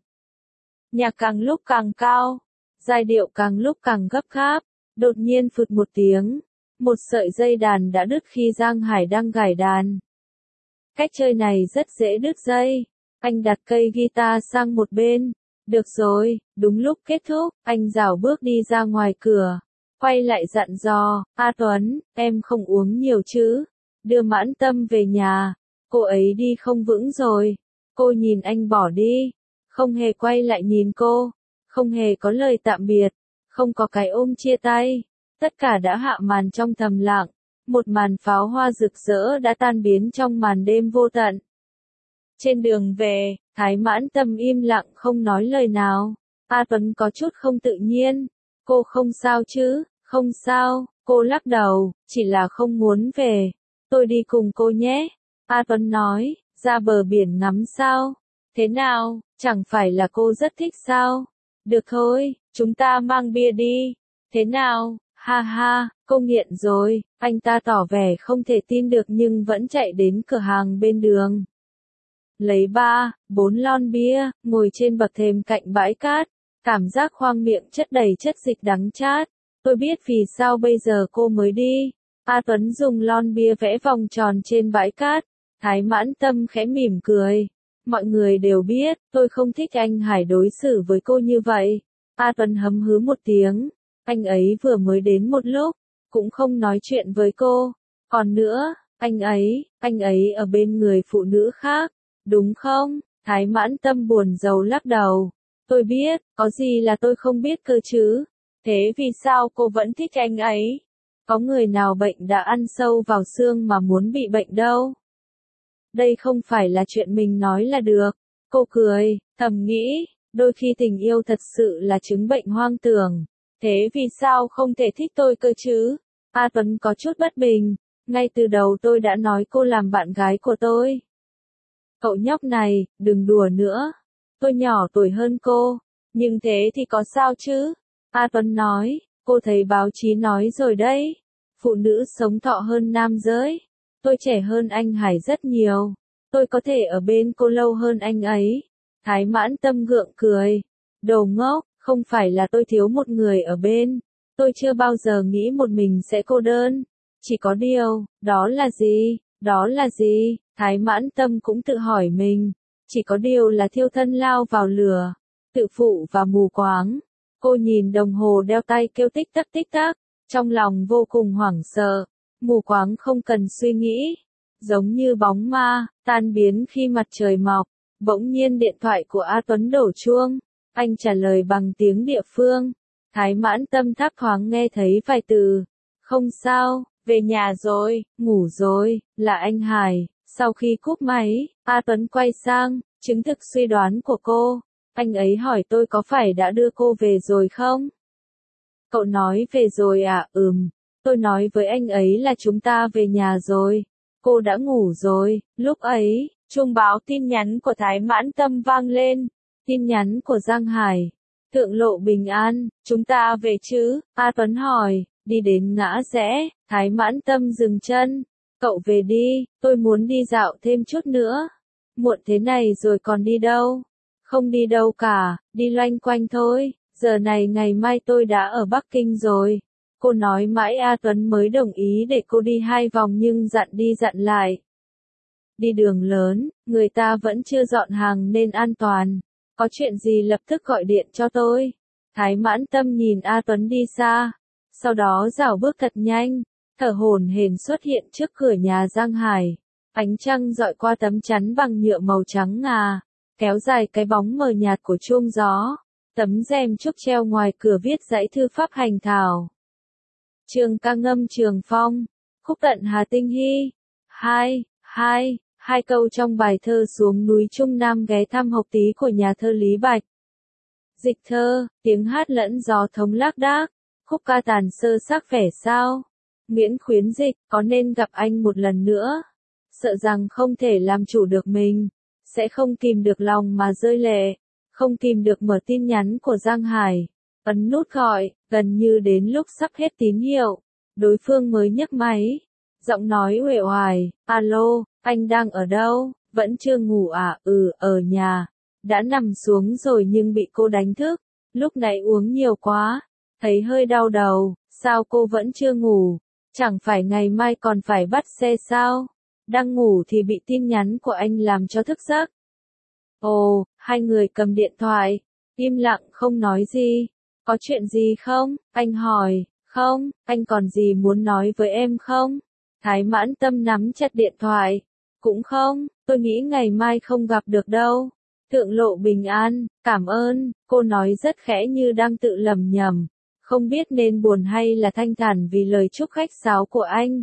Nhạc càng lúc càng cao, giai điệu càng lúc càng gấp gáp, đột nhiên phụt một tiếng, một sợi dây đàn đã đứt khi Giang Hải đang gảy đàn. Cách chơi này rất dễ đứt dây, anh đặt cây guitar sang một bên. Được rồi, đúng lúc kết thúc, anh rảo bước đi ra ngoài cửa, quay lại dặn dò, A Tuấn, em không uống nhiều chứ, đưa Mãn Tâm về nhà, cô ấy đi không vững rồi. Cô nhìn anh bỏ đi, không hề quay lại nhìn cô, không hề có lời tạm biệt, không có cái ôm chia tay, tất cả đã hạ màn trong thầm lặng, một màn pháo hoa rực rỡ đã tan biến trong màn đêm vô tận. Trên đường về, Thái Mãn Tâm im lặng không nói lời nào. A Tuấn có chút không tự nhiên. Cô không sao chứ? Không sao, cô lắc đầu, chỉ là không muốn về. Tôi đi cùng cô nhé. A Tuấn nói, ra bờ biển ngắm sao? Thế nào, chẳng phải là cô rất thích sao? Được thôi, chúng ta mang bia đi. Thế nào? Ha ha, cô nghiện rồi. Anh ta tỏ vẻ không thể tin được nhưng vẫn chạy đến cửa hàng bên đường. Lấy ba, bốn lon bia, ngồi trên bậc thềm cạnh bãi cát, cảm giác khoang miệng chất đầy chất dịch đắng chát. Tôi biết vì sao bây giờ cô mới đi. A Tuấn dùng lon bia vẽ vòng tròn trên bãi cát. Thái Mãn Tâm khẽ mỉm cười. Mọi người đều biết, tôi không thích anh Hải đối xử với cô như vậy. A Tuấn hấm hứ một tiếng. Anh ấy vừa mới đến một lúc, cũng không nói chuyện với cô. Còn nữa, anh ấy, anh ấy ở bên người phụ nữ khác. Đúng không? Thái Mãn Tâm buồn rầu lắc đầu. Tôi biết, có gì là tôi không biết cơ chứ? Thế vì sao cô vẫn thích anh ấy? Có người nào bệnh đã ăn sâu vào xương mà muốn bị bệnh đâu? Đây không phải là chuyện mình nói là được. Cô cười, thầm nghĩ, đôi khi tình yêu thật sự là chứng bệnh hoang tưởng. Thế vì sao không thể thích tôi cơ chứ? A Tuấn có chút bất bình. Ngay từ đầu tôi đã nói cô làm bạn gái của tôi. Cậu nhóc này, đừng đùa nữa. Tôi nhỏ tuổi hơn cô. Nhưng thế thì có sao chứ? A Tuấn nói, cô thấy báo chí nói rồi đấy. Phụ nữ sống thọ hơn nam giới. Tôi trẻ hơn anh Hải rất nhiều. Tôi có thể ở bên cô lâu hơn anh ấy. Thái Mãn Tâm gượng cười. Đồ ngốc, không phải là tôi thiếu một người ở bên. Tôi chưa bao giờ nghĩ một mình sẽ cô đơn. Chỉ có điều, đó là gì? Đó là gì? Thái Mãn Tâm cũng tự hỏi mình. Chỉ có điều là thiêu thân lao vào lửa. Tự phụ và mù quáng. Cô nhìn đồng hồ đeo tay kêu tích tắc tích tắc. Trong lòng vô cùng hoảng sợ. Mù quáng không cần suy nghĩ. Giống như bóng ma, tan biến khi mặt trời mọc. Bỗng nhiên điện thoại của A Tuấn đổ chuông. Anh trả lời bằng tiếng địa phương. Thái Mãn Tâm thắc thoáng nghe thấy vài từ. Không sao, về nhà rồi, ngủ rồi, là anh Hải. Sau khi cúp máy, A Tuấn quay sang, chứng thực suy đoán của cô. Anh ấy hỏi tôi có phải đã đưa cô về rồi không? Cậu nói về rồi à? Ừm. Tôi nói với anh ấy là chúng ta về nhà rồi. Cô đã ngủ rồi. Lúc ấy, chuông báo tin nhắn của Thái Mãn Tâm vang lên. Tin nhắn của Giang Hải. Thượng lộ bình an, chúng ta về chứ? A Tuấn hỏi. Đi đến ngã rẽ, Thái Mãn Tâm dừng chân. Cậu về đi, tôi muốn đi dạo thêm chút nữa. Muộn thế này rồi còn đi đâu? Không đi đâu cả, đi loanh quanh thôi. Giờ này ngày mai tôi đã ở Bắc Kinh rồi. Cô nói mãi A Tuấn mới đồng ý để cô đi hai vòng nhưng dặn đi dặn lại. Đi đường lớn, người ta vẫn chưa dọn hàng nên an toàn. Có chuyện gì lập tức gọi điện cho tôi. Thái Mãn Tâm nhìn A Tuấn đi xa. Sau đó rảo bước thật nhanh. Thở hổn hển xuất hiện trước cửa nhà Giang Hải. Ánh trăng dọi qua tấm chắn bằng nhựa màu trắng ngà. Kéo dài cái bóng mờ nhạt của chuông gió. Tấm rèm trúc treo ngoài cửa viết dãy thư pháp hành thảo. Trường ca ngâm Trường Phong. Khúc tận Hà Tinh Hy. Hai, hai, hai câu trong bài thơ Xuống núi Trung Nam ghé thăm học tí của nhà thơ Lý Bạch. Dịch thơ, tiếng hát lẫn gió thống lác đác. Khúc ca tàn sơ sắc vẻ sao? Miễn khuyến dịch, có nên gặp anh một lần nữa? Sợ rằng không thể làm chủ được mình. Sẽ không kìm được lòng mà rơi lệ. Không kìm được mở tin nhắn của Giang Hải. Ấn nút gọi, gần như đến lúc sắp hết tín hiệu. Đối phương mới nhấc máy. Giọng nói uể oải, alo, anh đang ở đâu, vẫn chưa ngủ à, ừ, ở nhà. Đã nằm xuống rồi nhưng bị cô đánh thức, lúc nãy uống nhiều quá, thấy hơi đau đầu, sao cô vẫn chưa ngủ, chẳng phải ngày mai còn phải bắt xe sao, đang ngủ thì bị tin nhắn của anh làm cho thức giấc. Ồ, hai người cầm điện thoại, im lặng không nói gì, có chuyện gì không, anh hỏi, không, anh còn gì muốn nói với em không? Thái Mãn Tâm nắm chặt điện thoại, cũng không, tôi nghĩ ngày mai không gặp được đâu. Thượng lộ bình an, cảm ơn, cô nói rất khẽ như đang tự lầm nhầm, không biết nên buồn hay là thanh thản vì lời chúc khách sáo của anh.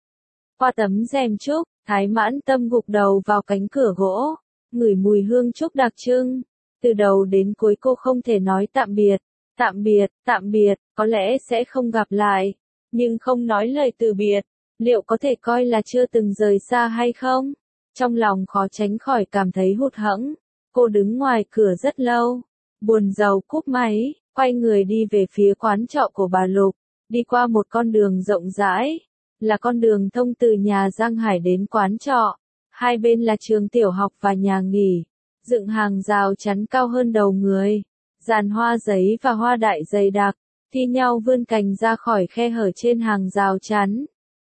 Qua tấm rèm trúc, Thái Mãn Tâm gục đầu vào cánh cửa gỗ, ngửi mùi hương trúc đặc trưng. Từ đầu đến cuối cô không thể nói tạm biệt, tạm biệt, tạm biệt, có lẽ sẽ không gặp lại, nhưng không nói lời từ biệt, liệu có thể coi là chưa từng rời xa hay không? Trong lòng khó tránh khỏi cảm thấy hụt hẫng. Cô đứng ngoài cửa rất lâu, buồn rầu cúp máy, quay người đi về phía quán trọ của bà Lục, đi qua một con đường rộng rãi, là con đường thông từ nhà Giang Hải đến quán trọ, hai bên là trường tiểu học và nhà nghỉ, dựng hàng rào chắn cao hơn đầu người, dàn hoa giấy và hoa đại dày đặc, thi nhau vươn cành ra khỏi khe hở trên hàng rào chắn.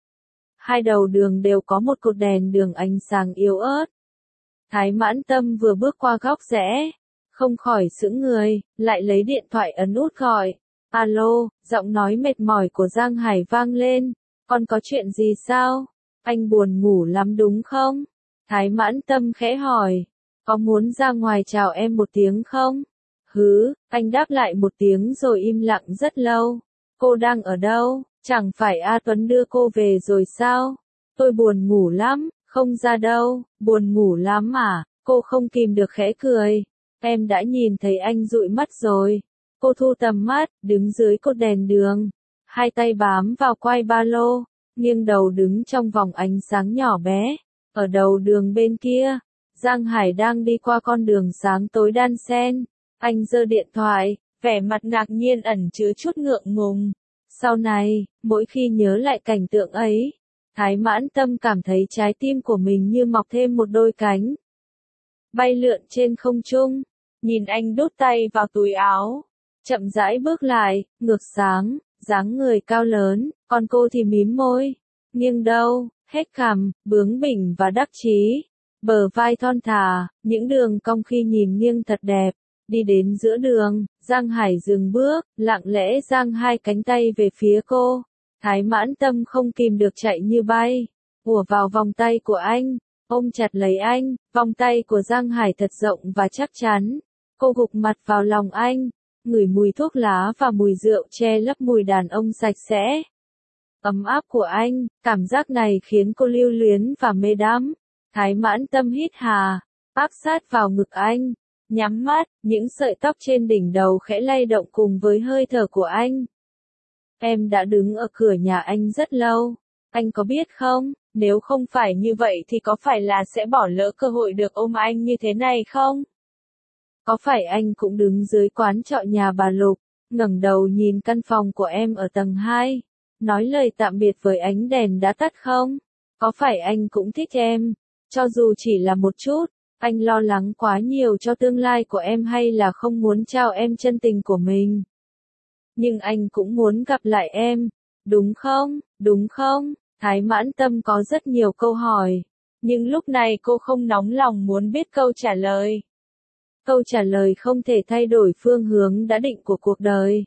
Hai đầu đường đều có một cột đèn đường ánh sáng yếu ớt. Thái Mãn Tâm vừa bước qua góc rẽ, không khỏi sững người, lại lấy điện thoại ấn út gọi. Alo, giọng nói mệt mỏi của Giang Hải vang lên, con có chuyện gì sao? Anh buồn ngủ lắm đúng không? Thái Mãn Tâm khẽ hỏi, có muốn ra ngoài chào em một tiếng không? Hứ, anh đáp lại một tiếng rồi im lặng rất lâu. Cô đang ở đâu? Chẳng phải A Tuấn đưa cô về rồi sao? Tôi buồn ngủ lắm. Không ra đâu, buồn ngủ lắm à, cô không kìm được khẽ cười. Em đã nhìn thấy anh dụi mắt rồi. Cô thu tầm mắt, đứng dưới cột đèn đường. Hai tay bám vào quai ba lô, nghiêng đầu đứng trong vòng ánh sáng nhỏ bé. Ở đầu đường bên kia, Giang Hải đang đi qua con đường sáng tối đan xen. Anh giơ điện thoại, vẻ mặt ngạc nhiên ẩn chứa chút ngượng ngùng. Sau này, mỗi khi nhớ lại cảnh tượng ấy, Thái Mãn Tâm cảm thấy trái tim của mình như mọc thêm một đôi cánh. Bay lượn trên không trung, nhìn anh đút tay vào túi áo, chậm rãi bước lại, ngược sáng, dáng người cao lớn, còn cô thì mím môi, nghiêng đầu, hết cằm, bướng bỉnh và đắc chí, bờ vai thon thả, những đường cong khi nhìn nghiêng thật đẹp. Đi đến giữa đường, Giang Hải dừng bước, lặng lẽ giang hai cánh tay về phía cô. Thái Mãn Tâm không kìm được chạy như bay, ùa vào vòng tay của anh, ôm chặt lấy anh, vòng tay của Giang Hải thật rộng và chắc chắn. Cô gục mặt vào lòng anh, ngửi mùi thuốc lá và mùi rượu che lấp mùi đàn ông sạch sẽ. Ấm áp của anh, cảm giác này khiến cô lưu luyến và mê đắm. Thái Mãn Tâm hít hà, áp sát vào ngực anh, nhắm mắt, những sợi tóc trên đỉnh đầu khẽ lay động cùng với hơi thở của anh. Em đã đứng ở cửa nhà anh rất lâu, anh có biết không, nếu không phải như vậy thì có phải là sẽ bỏ lỡ cơ hội được ôm anh như thế này không? Có phải anh cũng đứng dưới quán trọ nhà bà Lục, ngẩng đầu nhìn căn phòng của em ở tầng hai, nói lời tạm biệt với ánh đèn đã tắt không? Có phải anh cũng thích em, cho dù chỉ là một chút, anh lo lắng quá nhiều cho tương lai của em hay là không muốn trao em chân tình của mình? Nhưng anh cũng muốn gặp lại em, đúng không, đúng không? Thái Mãn Tâm có rất nhiều câu hỏi, nhưng lúc này cô không nóng lòng muốn biết câu trả lời. Câu trả lời không thể thay đổi phương hướng đã định của cuộc đời.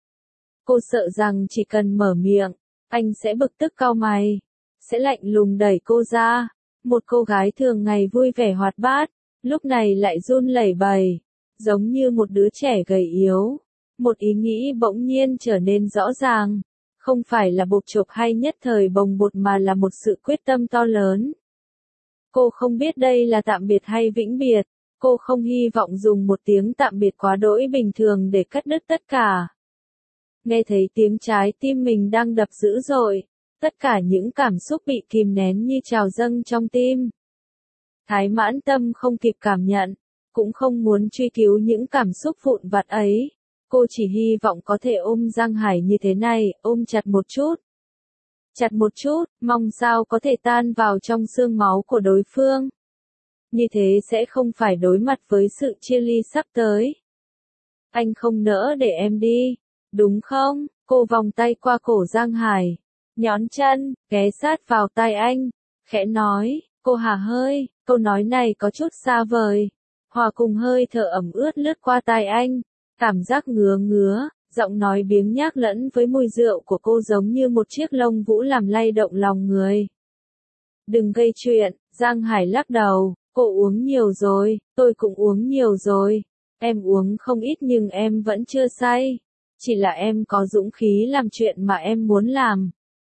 Cô sợ rằng chỉ cần mở miệng, anh sẽ bực tức cau mày, sẽ lạnh lùng đẩy cô ra. Một cô gái thường ngày vui vẻ hoạt bát, lúc này lại run lẩy bẩy, giống như một đứa trẻ gầy yếu. Một ý nghĩ bỗng nhiên trở nên rõ ràng, không phải là bộc chộp hay nhất thời bồng bột mà là một sự quyết tâm to lớn. Cô không biết đây là tạm biệt hay vĩnh biệt, cô không hy vọng dùng một tiếng tạm biệt quá đỗi bình thường để cắt đứt tất cả. Nghe thấy tiếng trái tim mình đang đập dữ dội, tất cả những cảm xúc bị kìm nén như trào dâng trong tim. Thái Mãn Tâm không kịp cảm nhận, cũng không muốn truy cứu những cảm xúc vụn vặt ấy. Cô chỉ hy vọng có thể ôm Giang Hải như thế này, ôm chặt một chút. chặt một chút, mong sao có thể tan vào trong xương máu của đối phương. Như thế sẽ không phải đối mặt với sự chia ly sắp tới. Anh không nỡ để em đi, đúng không? Cô vòng tay qua cổ Giang Hải, nhón chân, ghé sát vào tai anh, khẽ nói, cô Hà hơi, câu nói này có chút xa vời, hòa cùng hơi thở ẩm ướt lướt qua tai anh, cảm giác ngứa ngứa, giọng nói biếng nhác lẫn với mùi rượu của cô giống như một chiếc lông vũ làm lay động lòng người. Đừng gây chuyện, Giang Hải lắc đầu, cô uống nhiều rồi, tôi cũng uống nhiều rồi, em uống không ít nhưng em vẫn chưa say, chỉ là em có dũng khí làm chuyện mà em muốn làm.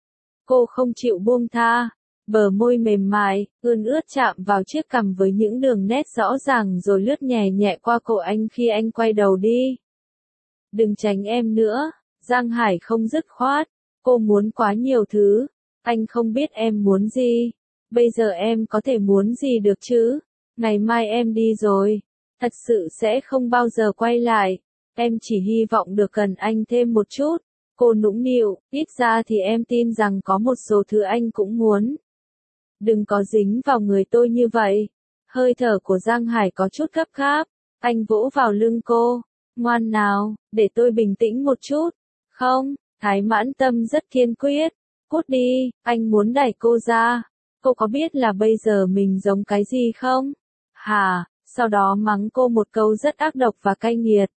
Cô không chịu buông tha, bờ môi mềm mại, ươn ướt chạm vào chiếc cằm với những đường nét rõ ràng rồi lướt nhẹ nhẹ qua cổ anh khi anh quay đầu đi. Đừng tránh em nữa, Giang Hải không dứt khoát, cô muốn quá nhiều thứ, anh không biết em muốn gì, bây giờ em có thể muốn gì được chứ, ngày mai em đi rồi, thật sự sẽ không bao giờ quay lại, em chỉ hy vọng được gần anh thêm một chút, cô nũng nịu, ít ra thì em tin rằng có một số thứ anh cũng muốn. Đừng có dính vào người tôi như vậy, hơi thở của Giang Hải có chút gấp gáp, anh vỗ vào lưng cô. Ngoan nào, để tôi bình tĩnh một chút. Không, Thái Mãn Tâm rất kiên quyết. Cút đi, anh muốn đẩy cô ra. Cô có biết là bây giờ mình giống cái gì không? Hà, sau đó mắng cô một câu rất ác độc và cay nghiệt.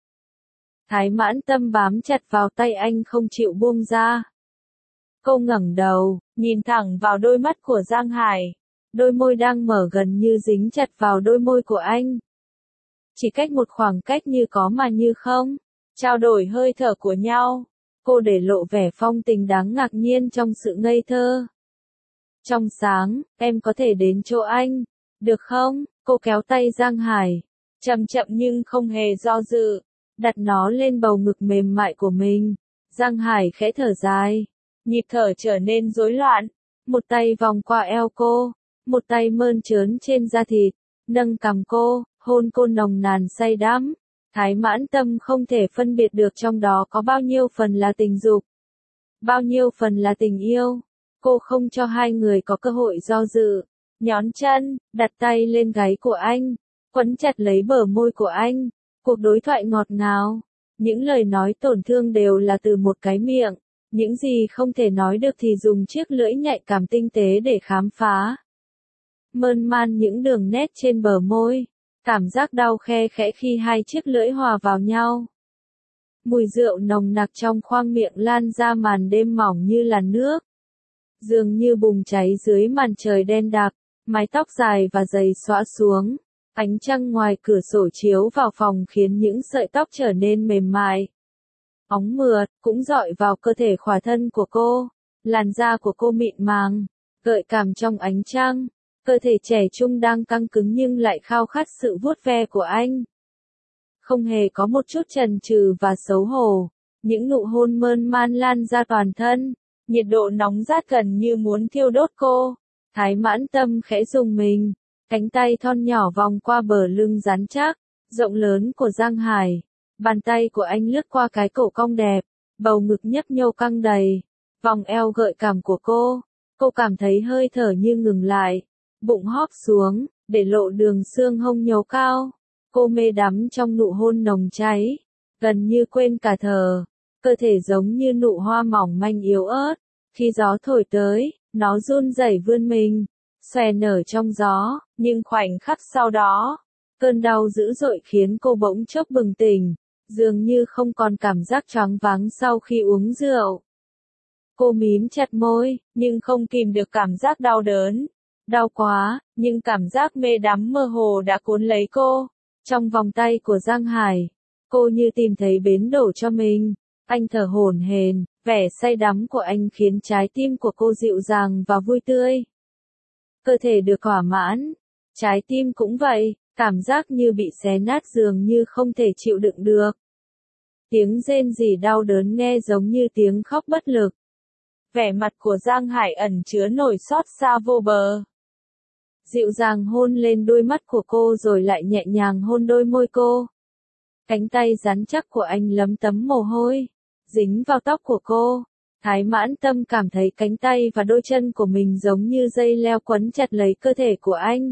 Thái Mãn Tâm bám chặt vào tay anh không chịu buông ra. Cô ngẩng đầu, nhìn thẳng vào đôi mắt của Giang Hải. Đôi môi đang mở gần như dính chặt vào đôi môi của anh. Chỉ cách một khoảng cách như có mà như không, trao đổi hơi thở của nhau, cô để lộ vẻ phong tình đáng ngạc nhiên trong sự ngây thơ. Trong sáng, em có thể đến chỗ anh, được không? Cô kéo tay Giang Hải, chậm chậm nhưng không hề do dự, đặt nó lên bầu ngực mềm mại của mình. Giang Hải khẽ thở dài, nhịp thở trở nên rối loạn, một tay vòng qua eo cô, một tay mơn trớn trên da thịt, nâng cằm cô, hôn cô nồng nàn say đắm. Thái Mãn Tâm không thể phân biệt được trong đó có bao nhiêu phần là tình dục, bao nhiêu phần là tình yêu. Cô không cho hai người có cơ hội do dự, nhón chân, đặt tay lên gáy của anh, quấn chặt lấy bờ môi của anh. Cuộc đối thoại ngọt ngào, những lời nói tổn thương đều là từ một cái miệng, những gì không thể nói được thì dùng chiếc lưỡi nhạy cảm tinh tế để khám phá. Mơn man những đường nét trên bờ môi, cảm giác đau khe khẽ khi hai chiếc lưỡi hòa vào nhau. Mùi rượu nồng nặc trong khoang miệng lan ra màn đêm mỏng như làn nước. Dường như bùng cháy dưới màn trời đen đặc, mái tóc dài và dày xõa xuống. Ánh trăng ngoài cửa sổ chiếu vào phòng khiến những sợi tóc trở nên mềm mại. Óng mượt, cũng dọi vào cơ thể khỏa thân của cô. Làn da của cô mịn màng, gợi cảm trong ánh trăng. Cơ thể trẻ trung đang căng cứng nhưng lại khao khát sự vuốt ve của anh. Không hề có một chút chần chừ và xấu hổ. Những nụ hôn mơn man lan ra toàn thân. Nhiệt độ nóng rát gần như muốn thiêu đốt cô. Thái Mãn Tâm khẽ rùng mình. Cánh tay thon nhỏ vòng qua bờ lưng rắn chắc, rộng lớn của Giang Hải. Bàn tay của anh lướt qua cái cổ cong đẹp, bầu ngực nhấp nhô căng đầy, vòng eo gợi cảm của cô. Cô cảm thấy hơi thở như ngừng lại, bụng hóp xuống, để lộ đường xương hông nhô cao. Cô mê đắm trong nụ hôn nồng cháy, gần như quên cả thở. Cơ thể giống như nụ hoa mỏng manh yếu ớt, khi gió thổi tới, nó run rẩy vươn mình, xòe nở trong gió, nhưng khoảnh khắc sau đó, cơn đau dữ dội khiến cô bỗng chốc bừng tỉnh, dường như không còn cảm giác choáng váng sau khi uống rượu. Cô mím chặt môi, nhưng không kìm được cảm giác đau đớn. Đau quá, nhưng cảm giác mê đắm mơ hồ đã cuốn lấy cô. Trong vòng tay của Giang Hải, cô như tìm thấy bến đỗ cho mình. Anh thở hổn hển, vẻ say đắm của anh khiến trái tim của cô dịu dàng và vui tươi. Cơ thể được thỏa mãn, trái tim cũng vậy, cảm giác như bị xé nát dường như không thể chịu đựng được. Tiếng rên rỉ đau đớn nghe giống như tiếng khóc bất lực. Vẻ mặt của Giang Hải ẩn chứa nỗi xót xa vô bờ. Dịu dàng hôn lên đôi mắt của cô rồi lại nhẹ nhàng hôn đôi môi cô. Cánh tay rắn chắc của anh lấm tấm mồ hôi, dính vào tóc của cô. Thái Mãn Tâm cảm thấy cánh tay và đôi chân của mình giống như dây leo quấn chặt lấy cơ thể của anh.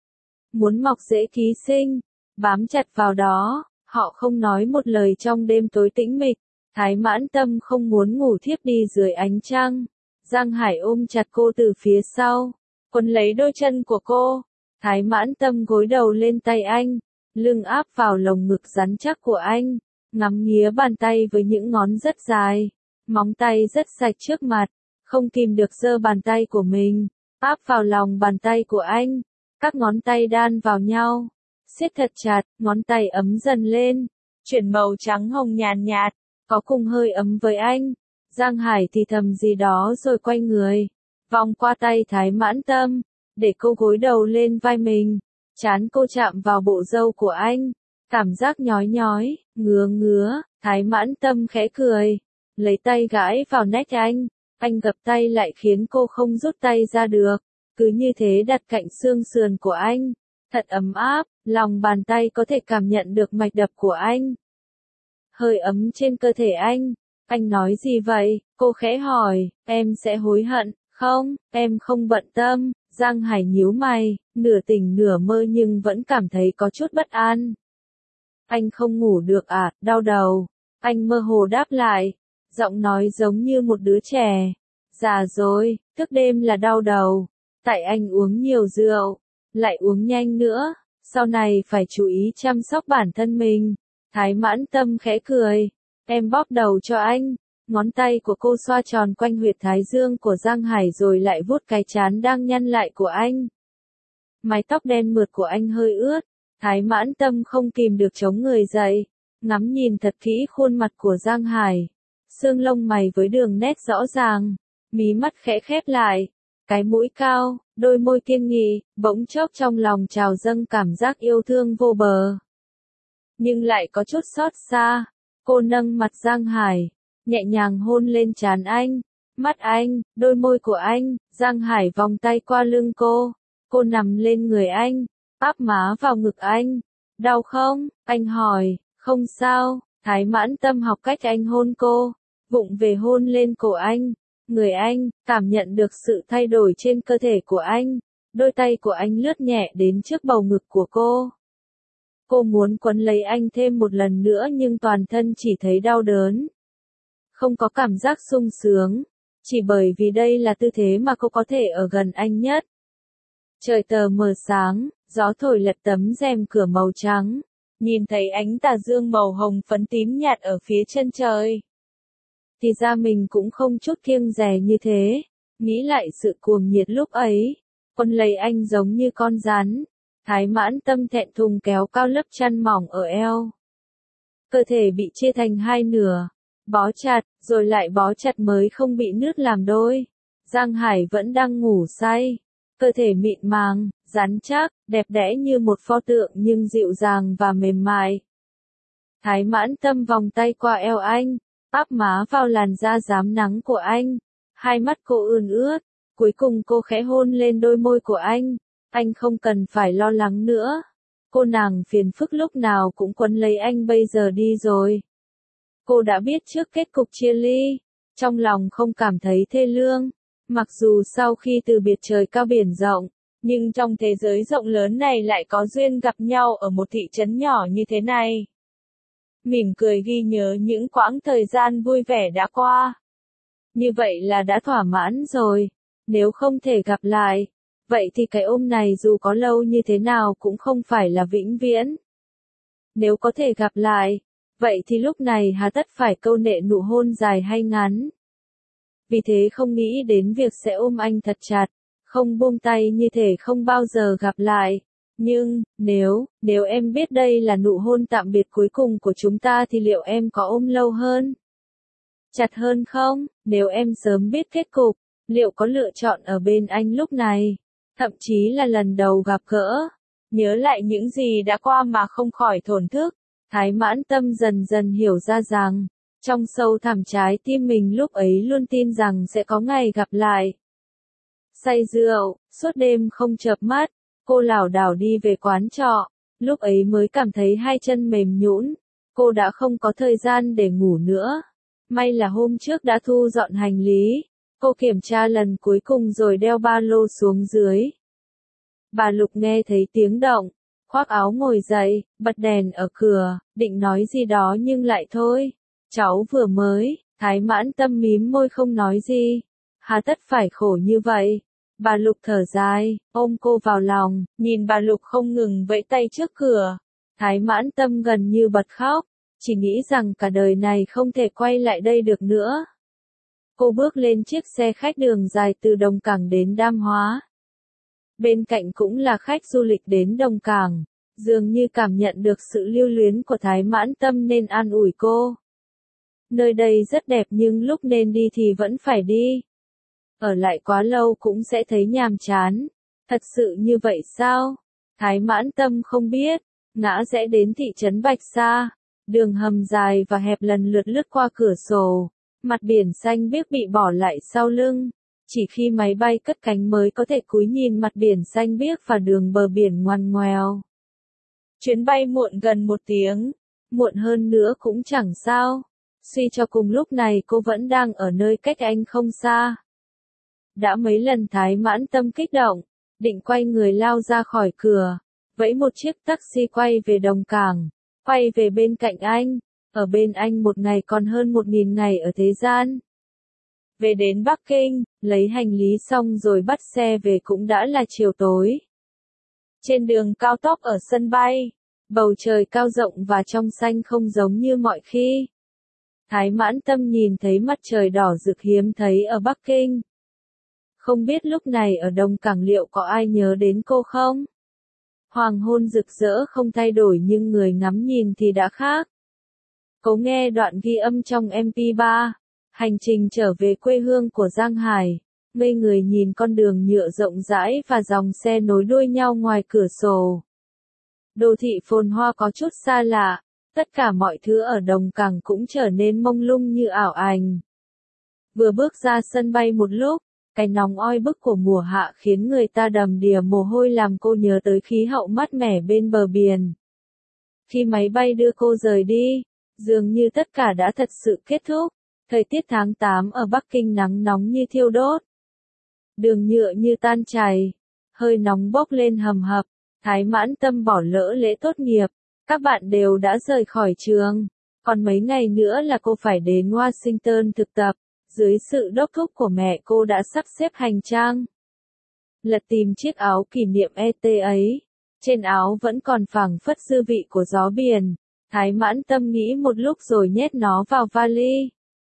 Muốn mọc rễ ký sinh, bám chặt vào đó, họ không nói một lời trong đêm tối tĩnh mịch. Thái Mãn Tâm không muốn ngủ thiếp đi dưới ánh trăng. Giang Hải ôm chặt cô từ phía sau, quấn lấy đôi chân của cô. Thái Mãn Tâm gối đầu lên tay anh, lưng áp vào lồng ngực rắn chắc của anh, ngắm nghía bàn tay với những ngón rất dài, móng tay rất sạch trước mặt, không kìm được giơ bàn tay của mình, áp vào lòng bàn tay của anh, các ngón tay đan vào nhau, siết thật chặt, ngón tay ấm dần lên, chuyển màu trắng hồng nhàn nhạt, có cùng hơi ấm với anh. Giang Hải thì thầm gì đó rồi quay người, vòng qua tay Thái Mãn Tâm, để cô gối đầu lên vai mình, trán cô chạm vào bộ râu của anh, cảm giác nhói nhói, ngứa ngứa. Thái Mãn Tâm khẽ cười, lấy tay gãi vào nách anh, anh gập tay lại khiến cô không rút tay ra được, cứ như thế đặt cạnh xương sườn của anh, thật ấm áp, lòng bàn tay có thể cảm nhận được mạch đập của anh. Hơi ấm trên cơ thể anh. Anh nói gì vậy? Cô khẽ hỏi, em sẽ hối hận, không? Em không bận tâm. Giang Hải nhíu mày, nửa tỉnh nửa mơ nhưng vẫn cảm thấy có chút bất an. Anh không ngủ được à, đau đầu. Anh mơ hồ đáp lại, giọng nói giống như một đứa trẻ. Già rồi, thức đêm là đau đầu. Tại anh uống nhiều rượu, lại uống nhanh nữa. Sau này phải chú ý chăm sóc bản thân mình. Thái Mãn Tâm khẽ cười. Em bóp đầu cho anh. Ngón tay của cô xoa tròn quanh huyệt thái dương của Giang Hải rồi lại vuốt cái trán đang nhăn lại của anh. Mái tóc đen mượt của anh hơi ướt. Thái Mãn Tâm không kìm được chống người dậy, ngắm nhìn thật kỹ khuôn mặt của Giang Hải. Xương lông mày với đường nét rõ ràng, mí mắt khẽ khép lại, cái mũi cao, đôi môi kiên nghị, bỗng chốc trong lòng trào dâng cảm giác yêu thương vô bờ. Nhưng lại có chút xót xa. Cô nâng mặt Giang Hải, nhẹ nhàng hôn lên trán anh, mắt anh, đôi môi của anh. Giang Hải vòng tay qua lưng cô, cô nằm lên người anh, áp má vào ngực anh. Đau không? Anh hỏi. Không sao. Thái Mãn Tâm học cách anh hôn cô, vụng về hôn lên cổ anh, người anh, cảm nhận được sự thay đổi trên cơ thể của anh. Đôi tay của anh lướt nhẹ đến trước bầu ngực của cô. Cô muốn quấn lấy anh thêm một lần nữa nhưng toàn thân chỉ thấy đau đớn. Không có cảm giác sung sướng, chỉ bởi vì đây là tư thế mà cô có thể ở gần anh nhất. Trời tờ mờ sáng, gió thổi lật tấm rèm cửa màu trắng, nhìn thấy ánh tà dương màu hồng phấn tím nhạt ở phía chân trời. Thì ra mình cũng không chút kiêng dè như thế, nghĩ lại sự cuồng nhiệt lúc ấy, quấn lấy anh giống như con rắn. Thái Mãn Tâm thẹn thùng kéo cao lớp chăn mỏng ở eo. Cơ thể bị chia thành hai nửa, bó chặt, rồi lại bó chặt mới không bị nứt làm đôi. Giang Hải vẫn đang ngủ say, cơ thể mịn màng, rắn chắc, đẹp đẽ như một pho tượng nhưng dịu dàng và mềm mại. Thái Mãn Tâm vòng tay qua eo anh, áp má vào làn da rám nắng của anh, hai mắt cô ươn ướt, cuối cùng cô khẽ hôn lên đôi môi của anh. Anh không cần phải lo lắng nữa. Cô nàng phiền phức lúc nào cũng quấn lấy anh bây giờ đi rồi. Cô đã biết trước kết cục chia ly, trong lòng không cảm thấy thê lương. Mặc dù sau khi từ biệt trời cao biển rộng, nhưng trong thế giới rộng lớn này lại có duyên gặp nhau ở một thị trấn nhỏ như thế này. Mỉm cười ghi nhớ những quãng thời gian vui vẻ đã qua. Như vậy là đã thỏa mãn rồi. Nếu không thể gặp lại, vậy thì cái ôm này dù có lâu như thế nào cũng không phải là vĩnh viễn. Nếu có thể gặp lại, vậy thì lúc này hà tất phải câu nệ nụ hôn dài hay ngắn. Vì thế không nghĩ đến việc sẽ ôm anh thật chặt, không buông tay như thể không bao giờ gặp lại. Nhưng, nếu, nếu em biết đây là nụ hôn tạm biệt cuối cùng của chúng ta thì liệu em có ôm lâu hơn? Chặt hơn không? Nếu em sớm biết kết cục, liệu có lựa chọn ở bên anh lúc này? Thậm chí là lần đầu gặp gỡ, nhớ lại những gì đã qua mà không khỏi thổn thức. Thái Mãn Tâm dần dần hiểu ra rằng, trong sâu thẳm trái tim mình lúc ấy luôn tin rằng sẽ có ngày gặp lại. Say rượu, suốt đêm không chợp mắt, cô lảo đảo đi về quán trọ, lúc ấy mới cảm thấy hai chân mềm nhũn, cô đã không có thời gian để ngủ nữa. May là hôm trước đã thu dọn hành lý. Cô kiểm tra lần cuối cùng rồi đeo ba lô xuống dưới. Bà Lục nghe thấy tiếng động, khoác áo ngồi dậy, bật đèn ở cửa, định nói gì đó nhưng lại thôi. Cháu vừa mới, Thái Mãn Tâm mím môi không nói gì. Hà tất phải khổ như vậy. Bà Lục thở dài, ôm cô vào lòng, nhìn bà Lục không ngừng vẫy tay trước cửa. Thái Mãn Tâm gần như bật khóc, chỉ nghĩ rằng cả đời này không thể quay lại đây được nữa. Cô bước lên chiếc xe khách đường dài từ Đồng Cảng đến Đam Hóa. Bên cạnh cũng là khách du lịch đến Đồng Cảng, dường như cảm nhận được sự lưu luyến của Thái Mãn Tâm nên an ủi cô. Nơi đây rất đẹp nhưng lúc nên đi thì vẫn phải đi. Ở lại quá lâu cũng sẽ thấy nhàm chán. Thật sự như vậy sao? Thái Mãn Tâm không biết. Ngã rẽ đến thị trấn Bạch Sa. Đường hầm dài và hẹp lần lượt lướt qua cửa sổ. Mặt biển xanh biếc bị bỏ lại sau lưng. Chỉ khi máy bay cất cánh mới có thể cúi nhìn mặt biển xanh biếc và đường bờ biển ngoằn ngoèo. Chuyến bay muộn gần một tiếng. Muộn hơn nữa cũng chẳng sao. Suy cho cùng lúc này cô vẫn đang ở nơi cách anh không xa. Đã mấy lần Thái Mãn Tâm kích động, định quay người lao ra khỏi cửa, vẫy một chiếc taxi quay về Đồng Cảng, quay về bên cạnh anh, ở bên anh một ngày còn hơn một nghìn ngày ở thế gian. Về đến Bắc Kinh, lấy hành lý xong rồi bắt xe về cũng đã là chiều tối. Trên đường cao tốc ở sân bay, bầu trời cao rộng và trong xanh không giống như mọi khi. Thái Mãn Tâm nhìn thấy mặt trời đỏ rực hiếm thấy ở Bắc Kinh. Không biết lúc này ở Đồng Cảng liệu có ai nhớ đến cô không? Hoàng hôn rực rỡ không thay đổi nhưng người ngắm nhìn thì đã khác. Cố nghe đoạn ghi âm trong em pê ba, hành trình trở về quê hương của Giang Hải, ngây người nhìn con đường nhựa rộng rãi và dòng xe nối đuôi nhau ngoài cửa sổ. Đô thị phồn hoa có chút xa lạ, tất cả mọi thứ ở Đồng Cảng cũng trở nên mông lung như ảo ảnh. Vừa bước ra sân bay một lúc, cái nóng oi bức của mùa hạ khiến người ta đầm đìa mồ hôi làm cô nhớ tới khí hậu mát mẻ bên bờ biển. Khi máy bay đưa cô rời đi, dường như tất cả đã thật sự kết thúc. Thời tiết tháng tám ở Bắc Kinh nắng nóng như thiêu đốt. Đường nhựa như tan chảy, hơi nóng bốc lên hầm hập. Thái Mãn Tâm bỏ lỡ lễ tốt nghiệp, các bạn đều đã rời khỏi trường, còn mấy ngày nữa là cô phải đến Washington thực tập. Dưới sự đốc thúc của mẹ cô đã sắp xếp hành trang. Lật tìm chiếc áo kỷ niệm e tê ấy. Trên áo vẫn còn phảng phất dư vị của gió biển. Thái Mãn Tâm nghĩ một lúc rồi nhét nó vào vali.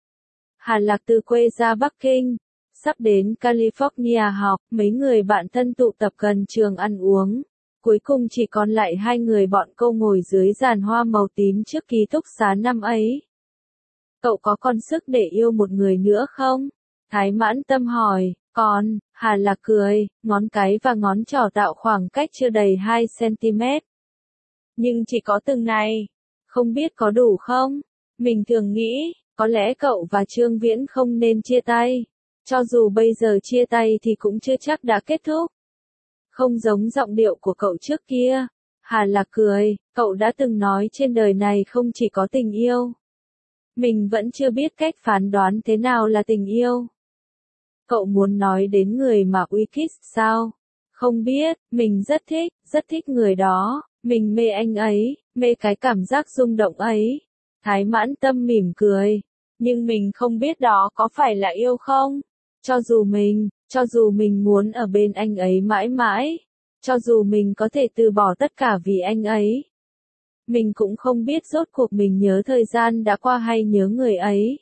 Hà Lạc từ quê ra Bắc Kinh. Sắp đến California học, mấy người bạn thân tụ tập gần trường ăn uống. Cuối cùng chỉ còn lại hai người bọn cô ngồi dưới giàn hoa màu tím trước ký túc xá năm ấy. Cậu có còn sức để yêu một người nữa không? Thái Mãn Tâm hỏi. Còn, Hà Lạc cười, ngón cái và ngón trỏ tạo khoảng cách chưa đầy hai xăng-ti-mét. Nhưng chỉ có từng này. Không biết có đủ không? Mình thường nghĩ, có lẽ cậu và Trương Viễn không nên chia tay. Cho dù bây giờ chia tay thì cũng chưa chắc đã kết thúc. Không giống giọng điệu của cậu trước kia. Hà Lạc cười, cậu đã từng nói trên đời này không chỉ có tình yêu. Mình vẫn chưa biết cách phán đoán thế nào là tình yêu. Cậu muốn nói đến người mà uy kiss sao? Không biết, mình rất thích, rất thích người đó, mình mê anh ấy, mê cái cảm giác rung động ấy. Thái Mãn Tâm mỉm cười, nhưng mình không biết đó có phải là yêu không? Cho dù mình, cho dù mình muốn ở bên anh ấy mãi mãi, cho dù mình có thể từ bỏ tất cả vì anh ấy. Mình cũng không biết rốt cuộc mình nhớ thời gian đã qua hay nhớ người ấy.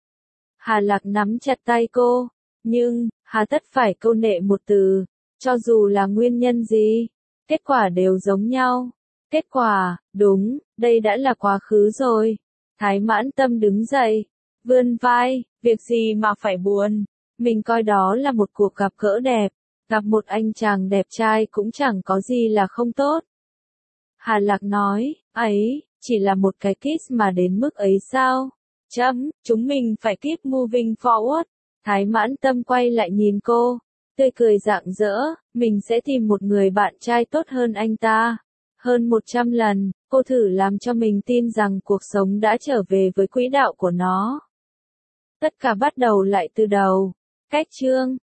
Hà Lạc nắm chặt tay cô, nhưng, hà tất phải câu nệ một từ, cho dù là nguyên nhân gì, kết quả đều giống nhau. Kết quả, đúng, đây đã là quá khứ rồi. Thái Mãn Tâm đứng dậy, vươn vai, việc gì mà phải buồn, mình coi đó là một cuộc gặp gỡ đẹp, gặp một anh chàng đẹp trai cũng chẳng có gì là không tốt. Hà Lạc nói, ấy, chỉ là một cái kiss mà đến mức ấy sao? Chấm, chúng mình phải keep moving forward. Thái Mãn Tâm quay lại nhìn cô, tươi cười rạng rỡ, mình sẽ tìm một người bạn trai tốt hơn anh ta. Hơn một trăm lần, cô thử làm cho mình tin rằng cuộc sống đã trở về với quỹ đạo của nó. Tất cả bắt đầu lại từ đầu. Cách chương